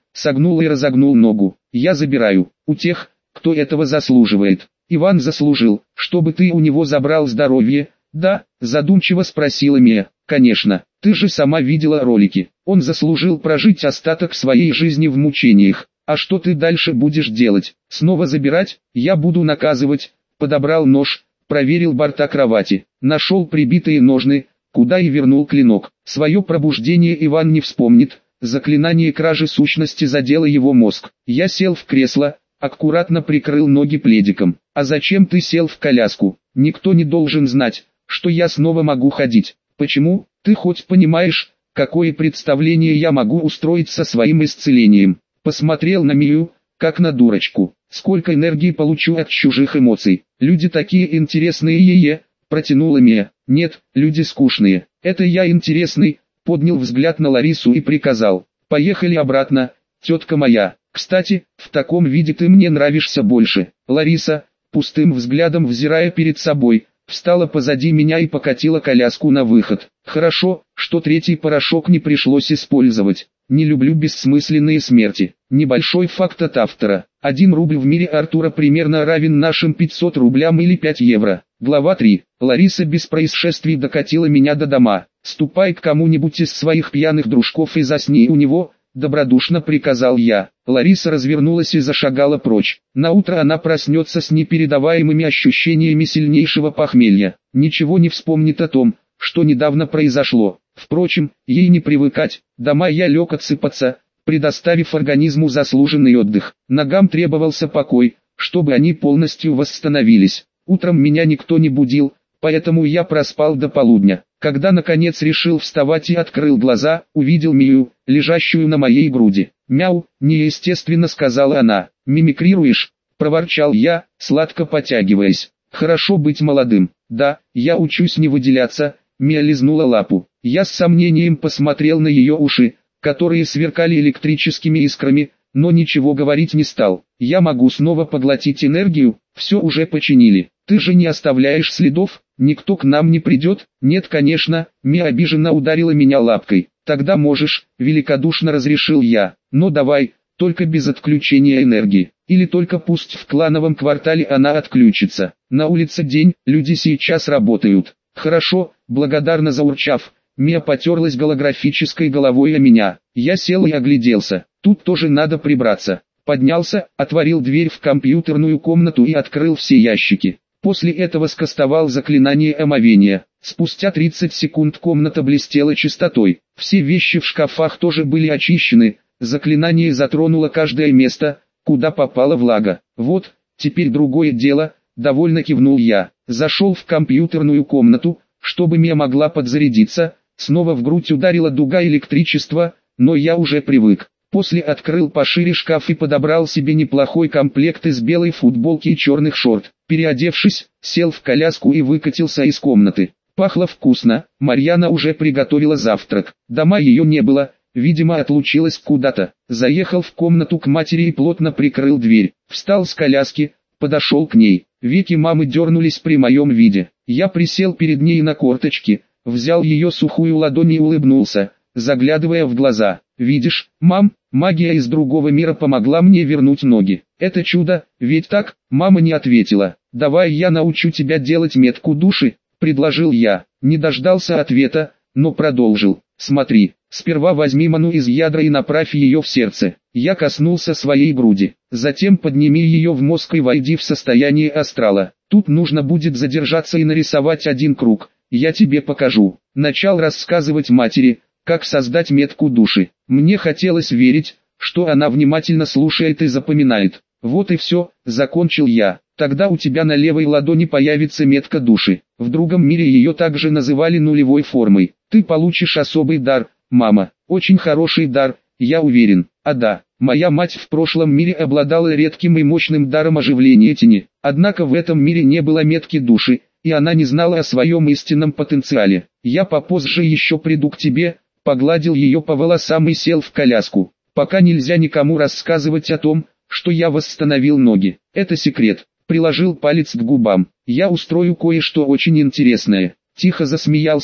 согнул и разогнул ногу. Я забираю, у тех, кто этого заслуживает. Иван заслужил, чтобы ты у него забрал здоровье? Да, задумчиво спросила Мия. Конечно, ты же сама видела ролики. Он заслужил прожить остаток своей жизни в мучениях. А что ты дальше будешь делать? Снова забирать? Я буду наказывать. Подобрал нож, проверил борта кровати, нашел прибитые ножны, куда и вернул клинок. Свое пробуждение Иван не вспомнит. Заклинание кражи сущности задело его мозг. Я сел в кресло, аккуратно прикрыл ноги пледиком. А зачем ты сел в коляску? Никто не должен знать, что я снова могу ходить. Почему? Ты хоть понимаешь, какое представление я могу устроить со своим исцелением? Посмотрел на Мию, как на дурочку. Сколько энергии получу от чужих эмоций. Люди такие интересные, е-е, протянула Мия. Нет, люди скучные. Это я интересный. Поднял взгляд на Ларису и приказал. Поехали обратно, тетка моя. Кстати, в таком виде ты мне нравишься больше. Лариса, пустым взглядом взирая перед собой, встала позади меня и покатила коляску на выход. Хорошо, что третий порошок не пришлось использовать. Не люблю бессмысленные смерти. Небольшой факт от автора. Один рубль в мире Артура примерно равен нашим пятьсот рублям или пять евро. Глава три. Лариса без происшествий докатила меня до дома. «Ступай к кому-нибудь из своих пьяных дружков и засни у него», — добродушно приказал я. Лариса развернулась и зашагала прочь. Наутро она проснется с непередаваемыми ощущениями сильнейшего похмелья. Ничего не вспомнит о том, что недавно произошло. Впрочем, ей не привыкать. Дома я лег отсыпаться, предоставив организму заслуженный отдых. Ногам требовался покой, чтобы они полностью восстановились. Утром меня никто не будил, поэтому я проспал до полудня. Когда наконец решил вставать и открыл глаза, увидел Мию, лежащую на моей груди. «Мяу», — неестественно сказала она. «Мимикрируешь?» — проворчал я, сладко потягиваясь. «Хорошо быть молодым». «Да, я учусь не выделяться», — Мия лизнула лапу. Я с сомнением посмотрел на ее уши, которые сверкали электрическими искрами, но ничего говорить не стал. «Я могу снова поглотить энергию, все уже починили. Ты же не оставляешь следов, никто к нам не придет?» «Нет, конечно», — Мия обиженно ударила меня лапкой. «Тогда можешь», — великодушно разрешил я. «Но давай, только без отключения энергии. Или только пусть в клановом квартале она отключится. На улице день, люди сейчас работают». «Хорошо», — благодарно заурчав, Мия потерлась голографической головой о меня. Я сел и огляделся. Тут тоже надо прибраться. Поднялся, отворил дверь в компьютерную комнату и открыл все ящики. После этого скастовал заклинание омовения. Спустя тридцать секунд комната блестела чистотой. Все вещи в шкафах тоже были очищены. Заклинание затронуло каждое место, куда попала влага. Вот, теперь другое дело, довольно кивнул я. Зашел в компьютерную комнату, чтобы Мия могла подзарядиться. Снова в грудь ударила дуга электричества, но я уже привык. После открыл пошире шкаф и подобрал себе неплохой комплект из белой футболки и черных шорт. Переодевшись, сел в коляску и выкатился из комнаты. Пахло вкусно, Марьяна уже приготовила завтрак. Дома ее не было, видимо отлучилась куда-то. Заехал в комнату к матери и плотно прикрыл дверь. Встал с коляски, подошел к ней. Веки мамы дернулись при моем виде. Я присел перед ней на корточки, взял ее сухую ладонь и улыбнулся, заглядывая в глаза. «Видишь, мам, магия из другого мира помогла мне вернуть ноги. Это чудо, ведь так?» Мама не ответила. «Давай я научу тебя делать метку души», — предложил я. Не дождался ответа, но продолжил. «Смотри, сперва возьми ману из ядра и направь ее в сердце». Я коснулся своей груди. «Затем подними ее в мозг и войди в состояние астрала. Тут нужно будет задержаться и нарисовать один круг. Я тебе покажу». Начал рассказывать матери, как создать метку души. Мне хотелось верить, что она внимательно слушает и запоминает. «Вот и все», — закончил я. «Тогда у тебя на левой ладони появится метка души. В другом мире ее также называли нулевой формой. Ты получишь особый дар, мама. Очень хороший дар, я уверен. А да, моя мать в прошлом мире обладала редким и мощным даром оживления тени. Однако в этом мире не было метки души, и она не знала о своем истинном потенциале. Я попозже еще приду к тебе», — погладил ее по волосам и сел в коляску. «Пока нельзя никому рассказывать о том, что я восстановил ноги. Это секрет». Приложил палец к губам. «Я устрою кое-что очень интересное». Тихо засмеялся,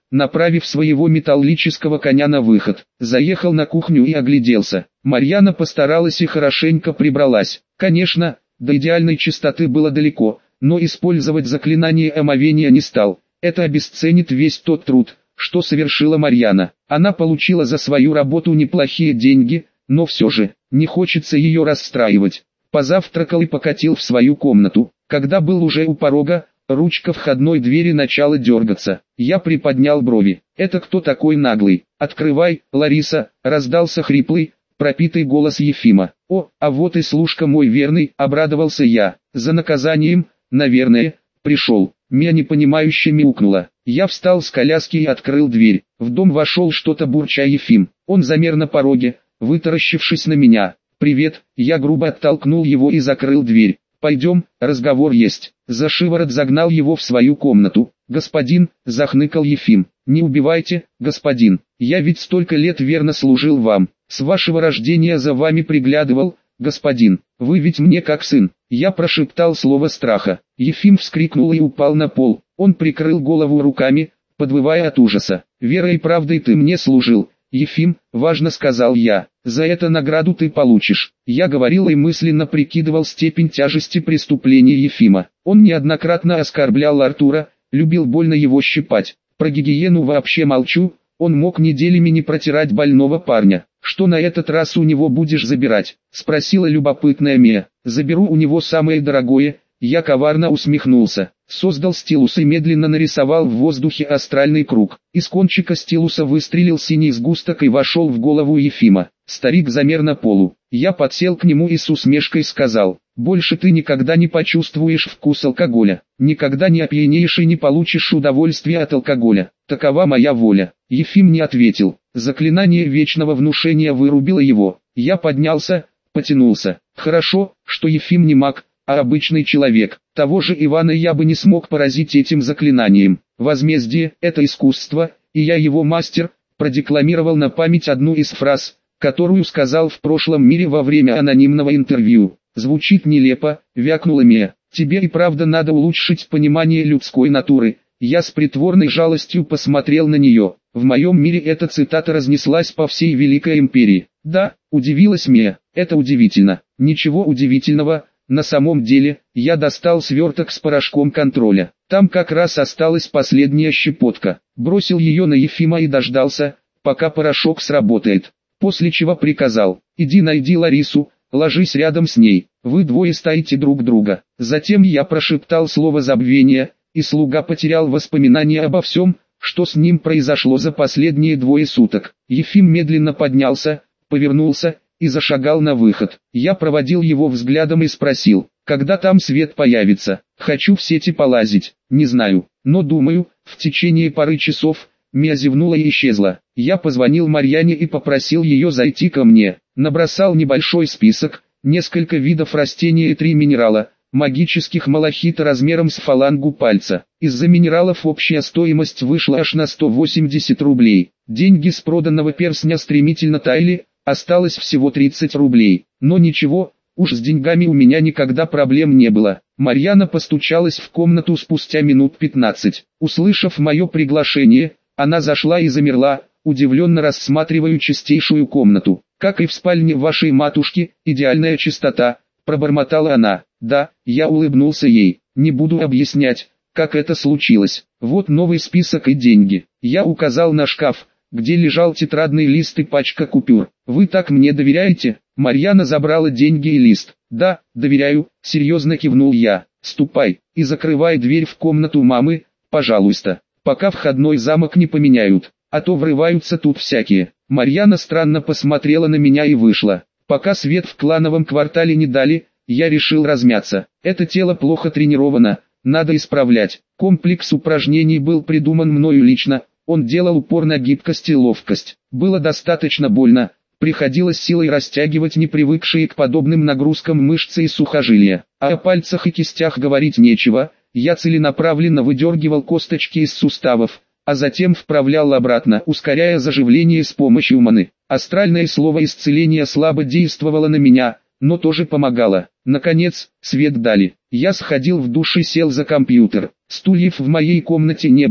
направив своего металлического коня на выход. Заехал на кухню и огляделся. Марьяна постаралась и хорошенько прибралась. Конечно, до идеальной чистоты было далеко, но использовать заклинание омовения не стал. Это обесценит весь тот труд, что совершила Марьяна. Она получила за свою работу неплохие деньги, но все же, не хочется ее расстраивать. Позавтракал и покатил в свою комнату. Когда был уже у порога, ручка входной двери начала дергаться. Я приподнял брови. «Это кто такой наглый? Открывай, Лариса!» — раздался хриплый, пропитый голос Ефима. «О, а вот и служка мой верный!» — обрадовался я. «За наказанием, наверное, пришел». Мия непонимающе мяукнула. Я встал с коляски и открыл дверь. В дом вошел что-то бурча Ефим. Он замер на пороге, вытаращившись на меня. «Привет!» — я грубо оттолкнул его и закрыл дверь. «Пойдем, разговор есть». За шиворот загнал его в свою комнату. «Господин», — захныкал Ефим, — «не убивайте, господин, я ведь столько лет верно служил вам, с вашего рождения за вами приглядывал, господин, вы ведь мне как сын». Я прошептал слово страха. Ефим вскрикнул и упал на пол. Он прикрыл голову руками, подвывая от ужаса. «Верой и правдой ты мне служил, Ефим», — важно сказал я. «За это награду ты получишь». Я говорил и мысленно прикидывал степень тяжести преступления Ефима. Он неоднократно оскорблял Артура, любил больно его щипать. Про гигиену вообще молчу, он мог неделями не протирать больного парня. «Что на этот раз у него будешь забирать?» — спросила любопытная Мия. «Заберу у него самое дорогое». Я коварно усмехнулся, создал стилус и медленно нарисовал в воздухе астральный круг. Из кончика стилуса выстрелил синий сгусток и вошел в голову Ефима. Старик замер на полу. Я подсел к нему и с усмешкой сказал: «Больше ты никогда не почувствуешь вкус алкоголя, никогда не опьянеешь и не получишь удовольствия от алкоголя. Такова моя воля». Ефим не ответил. Заклинание вечного внушения вырубило его. Я поднялся, потянулся. Хорошо, что Ефим не маг, а обычный человек. Того же Ивана я бы не смог поразить этим заклинанием. Возмездие – это искусство, и я его мастер, продекламировал на память одну из фраз, которую сказал в прошлом мире во время анонимного интервью. «Звучит нелепо», — вякнула Мия. «Тебе и правда надо улучшить понимание людской натуры». Я с притворной жалостью посмотрел на нее. В моем мире эта цитата разнеслась по всей Великой Империи. «Да», — удивилась Мия, — «это удивительно». «Ничего удивительного. На самом деле, я достал сверток с порошком контроля. Там как раз осталась последняя щепотка. Бросил ее на Ефима и дождался, пока порошок сработает. После чего приказал: «Иди найди Ларису, ложись рядом с ней, вы двое стоите друг друга». Затем я прошептал слово забвения, и слуга потерял воспоминания обо всем, что с ним произошло за последние двое суток. Ефим медленно поднялся, повернулся и зашагал на выход. Я проводил его взглядом и спросил: «Когда там свет появится? Хочу в сети полазить». «Не знаю, но думаю, в течение пары часов». Мия зевнула и исчезла. Я позвонил Марьяне и попросил ее зайти ко мне. Набросал небольшой список, несколько видов растений и три минерала, магических малахита размером с фалангу пальца. Из-за минералов общая стоимость вышла аж на сто восемьдесят рублей. Деньги с проданного перстня стремительно таяли, осталось всего тридцать рублей. Но ничего, уж с деньгами у меня никогда проблем не было. Марьяна постучалась в комнату спустя минут пятнадцать. Услышав мое приглашение, она зашла и замерла, удивленно рассматривая чистейшую комнату. «Как и в спальне вашей матушки, идеальная чистота», — пробормотала она. «Да», — я улыбнулся ей, — «не буду объяснять, как это случилось. Вот новый список и деньги». Я указал на шкаф, где лежал тетрадный лист и пачка купюр. «Вы так мне доверяете?» Марьяна забрала деньги и лист. «Да, доверяю», — серьезно кивнул я. «Ступай и закрывай дверь в комнату мамы, пожалуйста, пока входной замок не поменяют, а то врываются тут всякие». Марьяна странно посмотрела на меня и вышла. Пока свет в клановом квартале не дали, я решил размяться. Это тело плохо тренировано, надо исправлять. Комплекс упражнений был придуман мною лично, он делал упор на гибкость и ловкость. Было достаточно больно, приходилось силой растягивать непривыкшие к подобным нагрузкам мышцы и сухожилия. А о пальцах и кистях говорить нечего, я целенаправленно выдергивал косточки из суставов, а затем вправлял обратно, ускоряя заживление с помощью маны. Астральное слово исцеления слабо действовало на меня, но тоже помогало. Наконец, свет дали. Я сходил в душ и сел за компьютер. Стульев в моей комнате не было,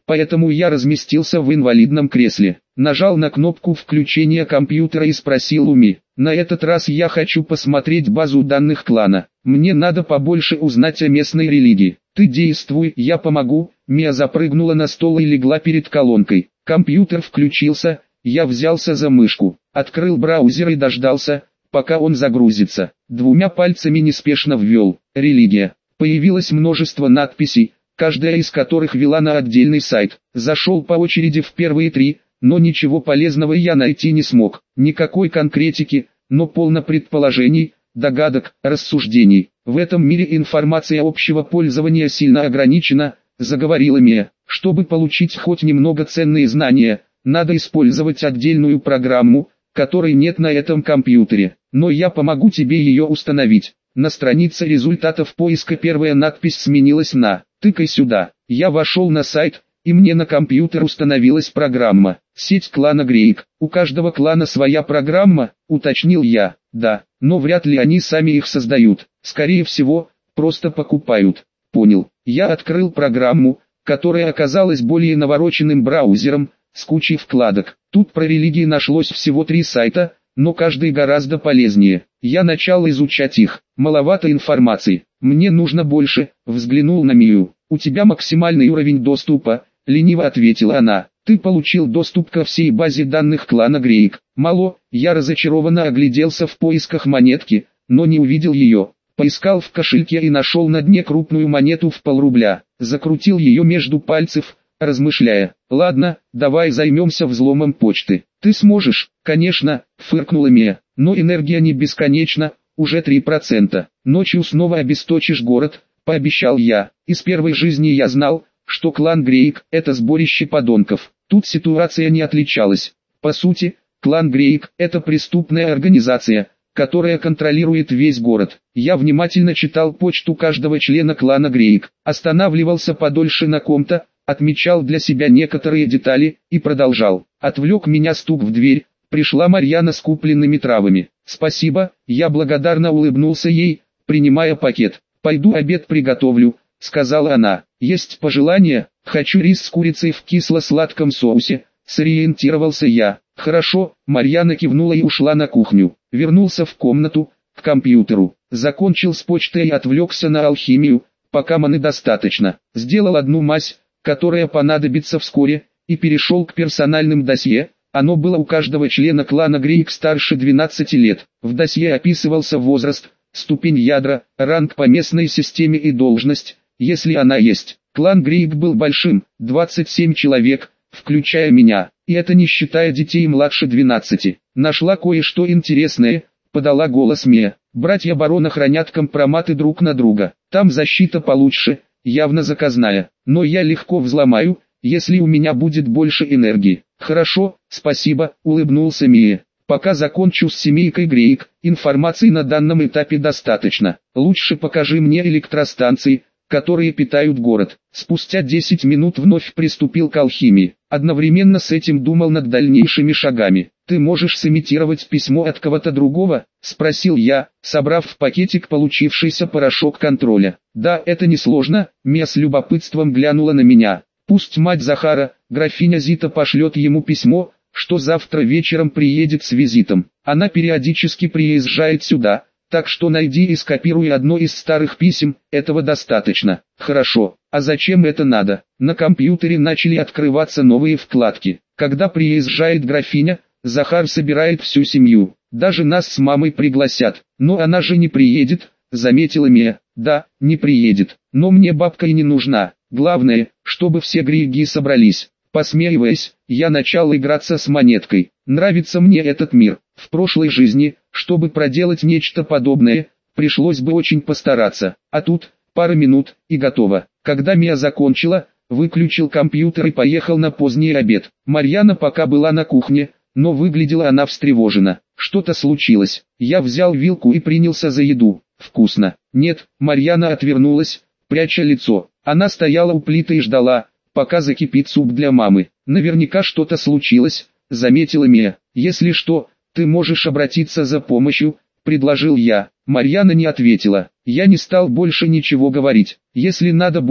поэтому я разместился в инвалидном кресле. Нажал на кнопку включения компьютера и спросил у Ми. На этот раз я хочу посмотреть базу данных клана. Мне надо побольше узнать о местной религии. Ты действуй, я помогу. Мия запрыгнула на стол и легла перед колонкой. Компьютер включился, я взялся за мышку, открыл браузер и дождался, пока он загрузится. Двумя пальцами неспешно ввел «Религия». Появилось множество надписей, каждая из которых вела на отдельный сайт. Зашел по очереди в первые три, но ничего полезного я найти не смог. Никакой конкретики, но полно предположений, догадок, рассуждений. В этом мире информация общего пользования сильно ограничена, заговорила Мия. Чтобы получить хоть немного ценные знания, надо использовать отдельную программу, которой нет на этом компьютере. Но я помогу тебе ее установить. На странице результатов поиска первая надпись сменилась на «Тыкай сюда». Я вошел на сайт, и мне на компьютер установилась программа. Сеть клана Грейк. У каждого клана своя программа, уточнил я. Да, но вряд ли они сами их создают. Скорее всего, просто покупают. Понял. Я открыл программу, которая оказалась более навороченным браузером, с кучей вкладок. Тут про религии нашлось всего три сайта, но каждый гораздо полезнее. Я начал изучать их. Маловато информации. Мне нужно больше. Взглянул на Мию. У тебя максимальный уровень доступа, лениво ответила она. Ты получил доступ ко всей базе данных клана Грейк. Мало. Я разочарованно огляделся в поисках монетки, но не увидел ее. Поискал в кошельке и нашел на дне крупную монету в полрубля. Закрутил ее между пальцев, размышляя. Ладно, давай займемся взломом почты. Ты сможешь? Конечно, фыркнула Мия. Но энергия не бесконечна, уже три процента. Ночью снова обесточишь город, пообещал я. Из первой жизни я знал, что клан Грейк – это сборище подонков. Тут ситуация не отличалась. По сути, клан Грейк – это преступная организация, которая контролирует весь город. Я внимательно читал почту каждого члена клана Грейк, останавливался подольше на ком-то, отмечал для себя некоторые детали и продолжал. Отвлек меня стук в дверь, пришла Марьяна с купленными травами. «Спасибо», я благодарно улыбнулся ей, принимая пакет. «Пойду обед приготовлю», сказала она. «Есть пожелания? Хочу рис с курицей в кисло-сладком соусе», сориентировался я. «Хорошо», Марьяна кивнула и ушла на кухню. Вернулся в комнату, к компьютеру. Закончил с почтой и отвлекся на алхимию, пока маны достаточно. Сделал одну мазь, которая понадобится вскоре, и перешел к персональным досье. Оно было у каждого члена клана Грейк старше двенадцати лет. В досье описывался возраст, ступень ядра, ранг по местной системе и должность, если она есть. Клан Грейк был большим, двадцать семь человек, включая меня, и это не считая детей младше двенадцати. Нашла кое-что интересное, подала голос Мия. Братья барона хранят компроматы друг на друга. Там защита получше, явно заказная, но я легко взломаю, если у меня будет больше энергии. Хорошо, спасибо, улыбнулся Мия. Пока закончу с семейкой Грейк, информации на данном этапе достаточно. Лучше покажи мне электростанции, которые питают город. Спустя десять минут вновь приступил к алхимии. Одновременно с этим думал над дальнейшими шагами. «Ты можешь сымитировать письмо от кого-то другого?» – спросил я, собрав в пакетик получившийся порошок контроля. «Да, это несложно», – Мия с любопытством глянула на меня. «Пусть мать Захара, графиня Зита, пошлет ему письмо, что завтра вечером приедет с визитом. Она периодически приезжает сюда, так что найди и скопируй одно из старых писем, этого достаточно». «Хорошо, а зачем это надо?» На компьютере начали открываться новые вкладки. «Когда приезжает графиня, Захар собирает всю семью, даже нас с мамой пригласят. Но она же не приедет», заметила Мия. «Да, не приедет, но мне бабка и не нужна. Главное, чтобы все грейги собрались». Посмеиваясь, я начал играться с монеткой. Нравится мне этот мир. В прошлой жизни, чтобы проделать нечто подобное, пришлось бы очень постараться. А тут, пара минут, и готово. Когда Мия закончила, выключил компьютер и поехал на поздний обед. Марьяна пока была на кухне, но выглядела она встревожена. Что-то случилось. Я взял вилку и принялся за еду. Вкусно. Нет, Марьяна отвернулась, пряча лицо. Она стояла у плиты и ждала, пока закипит суп для мамы. Наверняка что-то случилось, заметила Мия. Если что, ты можешь обратиться за помощью, предложил я. Марьяна не ответила. Я не стал больше ничего говорить. Если надо будет,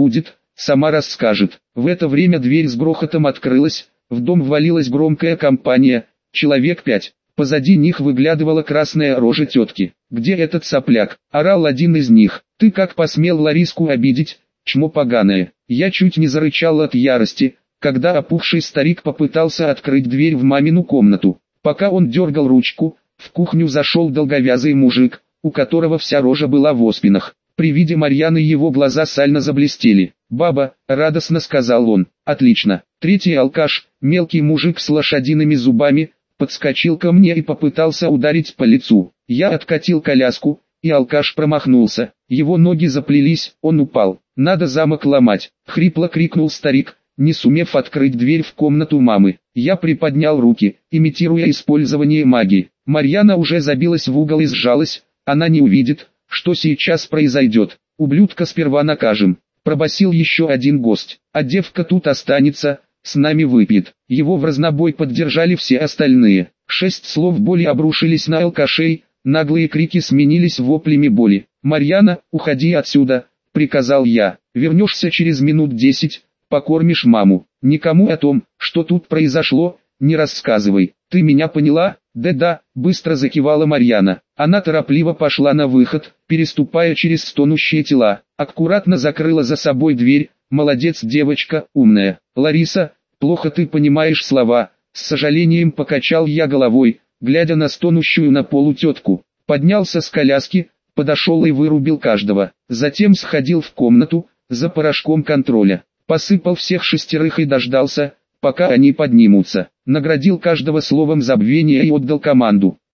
сама расскажет. В это время дверь с грохотом открылась, в дом ввалилась громкая компания, человек пять. Позади них выглядывала красная рожа тетки. «Где этот сопляк?» – орал один из них. «Ты как посмел Лариску обидеть, чмо поганое?» Я чуть не зарычал от ярости, когда опухший старик попытался открыть дверь в мамину комнату. Пока он дергал ручку, в кухню зашел долговязый мужик, у которого вся рожа была в оспинах. При виде Марьяны его глаза сально заблестели. «Баба», — радостно сказал он, — «отлично». Третий алкаш, мелкий мужик с лошадиными зубами, подскочил ко мне и попытался ударить по лицу. Я откатил коляску, и алкаш промахнулся. Его ноги заплелись, он упал. «Надо замок ломать», — хрипло крикнул старик, не сумев открыть дверь в комнату мамы. Я приподнял руки, имитируя использование магии. Марьяна уже забилась в угол и сжалась, она не увидит, что сейчас произойдет. «Ублюдка сперва накажем», — пробасил еще один гость. «А девка тут останется, с нами выпьет». Его в разнобой поддержали все остальные. Шесть слов боли обрушились на алкашей, наглые крики сменились воплями боли. «Марьяна, уходи отсюда», — приказал я. «Вернешься через минут десять, покормишь маму. Никому о том, что тут произошло, не рассказывай. Ты меня поняла?» «Да-да», — быстро закивала Марьяна. Она торопливо пошла на выход, переступая через стонущие тела. Аккуратно закрыла за собой дверь. «Молодец, девочка, умная». «Лариса, плохо ты понимаешь слова», — с сожалением покачал я головой, глядя на стонущую на полу тетку. Поднялся с коляски, подошел и вырубил каждого. Затем сходил в комнату, за порошком контроля. Посыпал всех шестерых и дождался, пока они поднимутся. Наградил каждого словом забвения и отдал команду.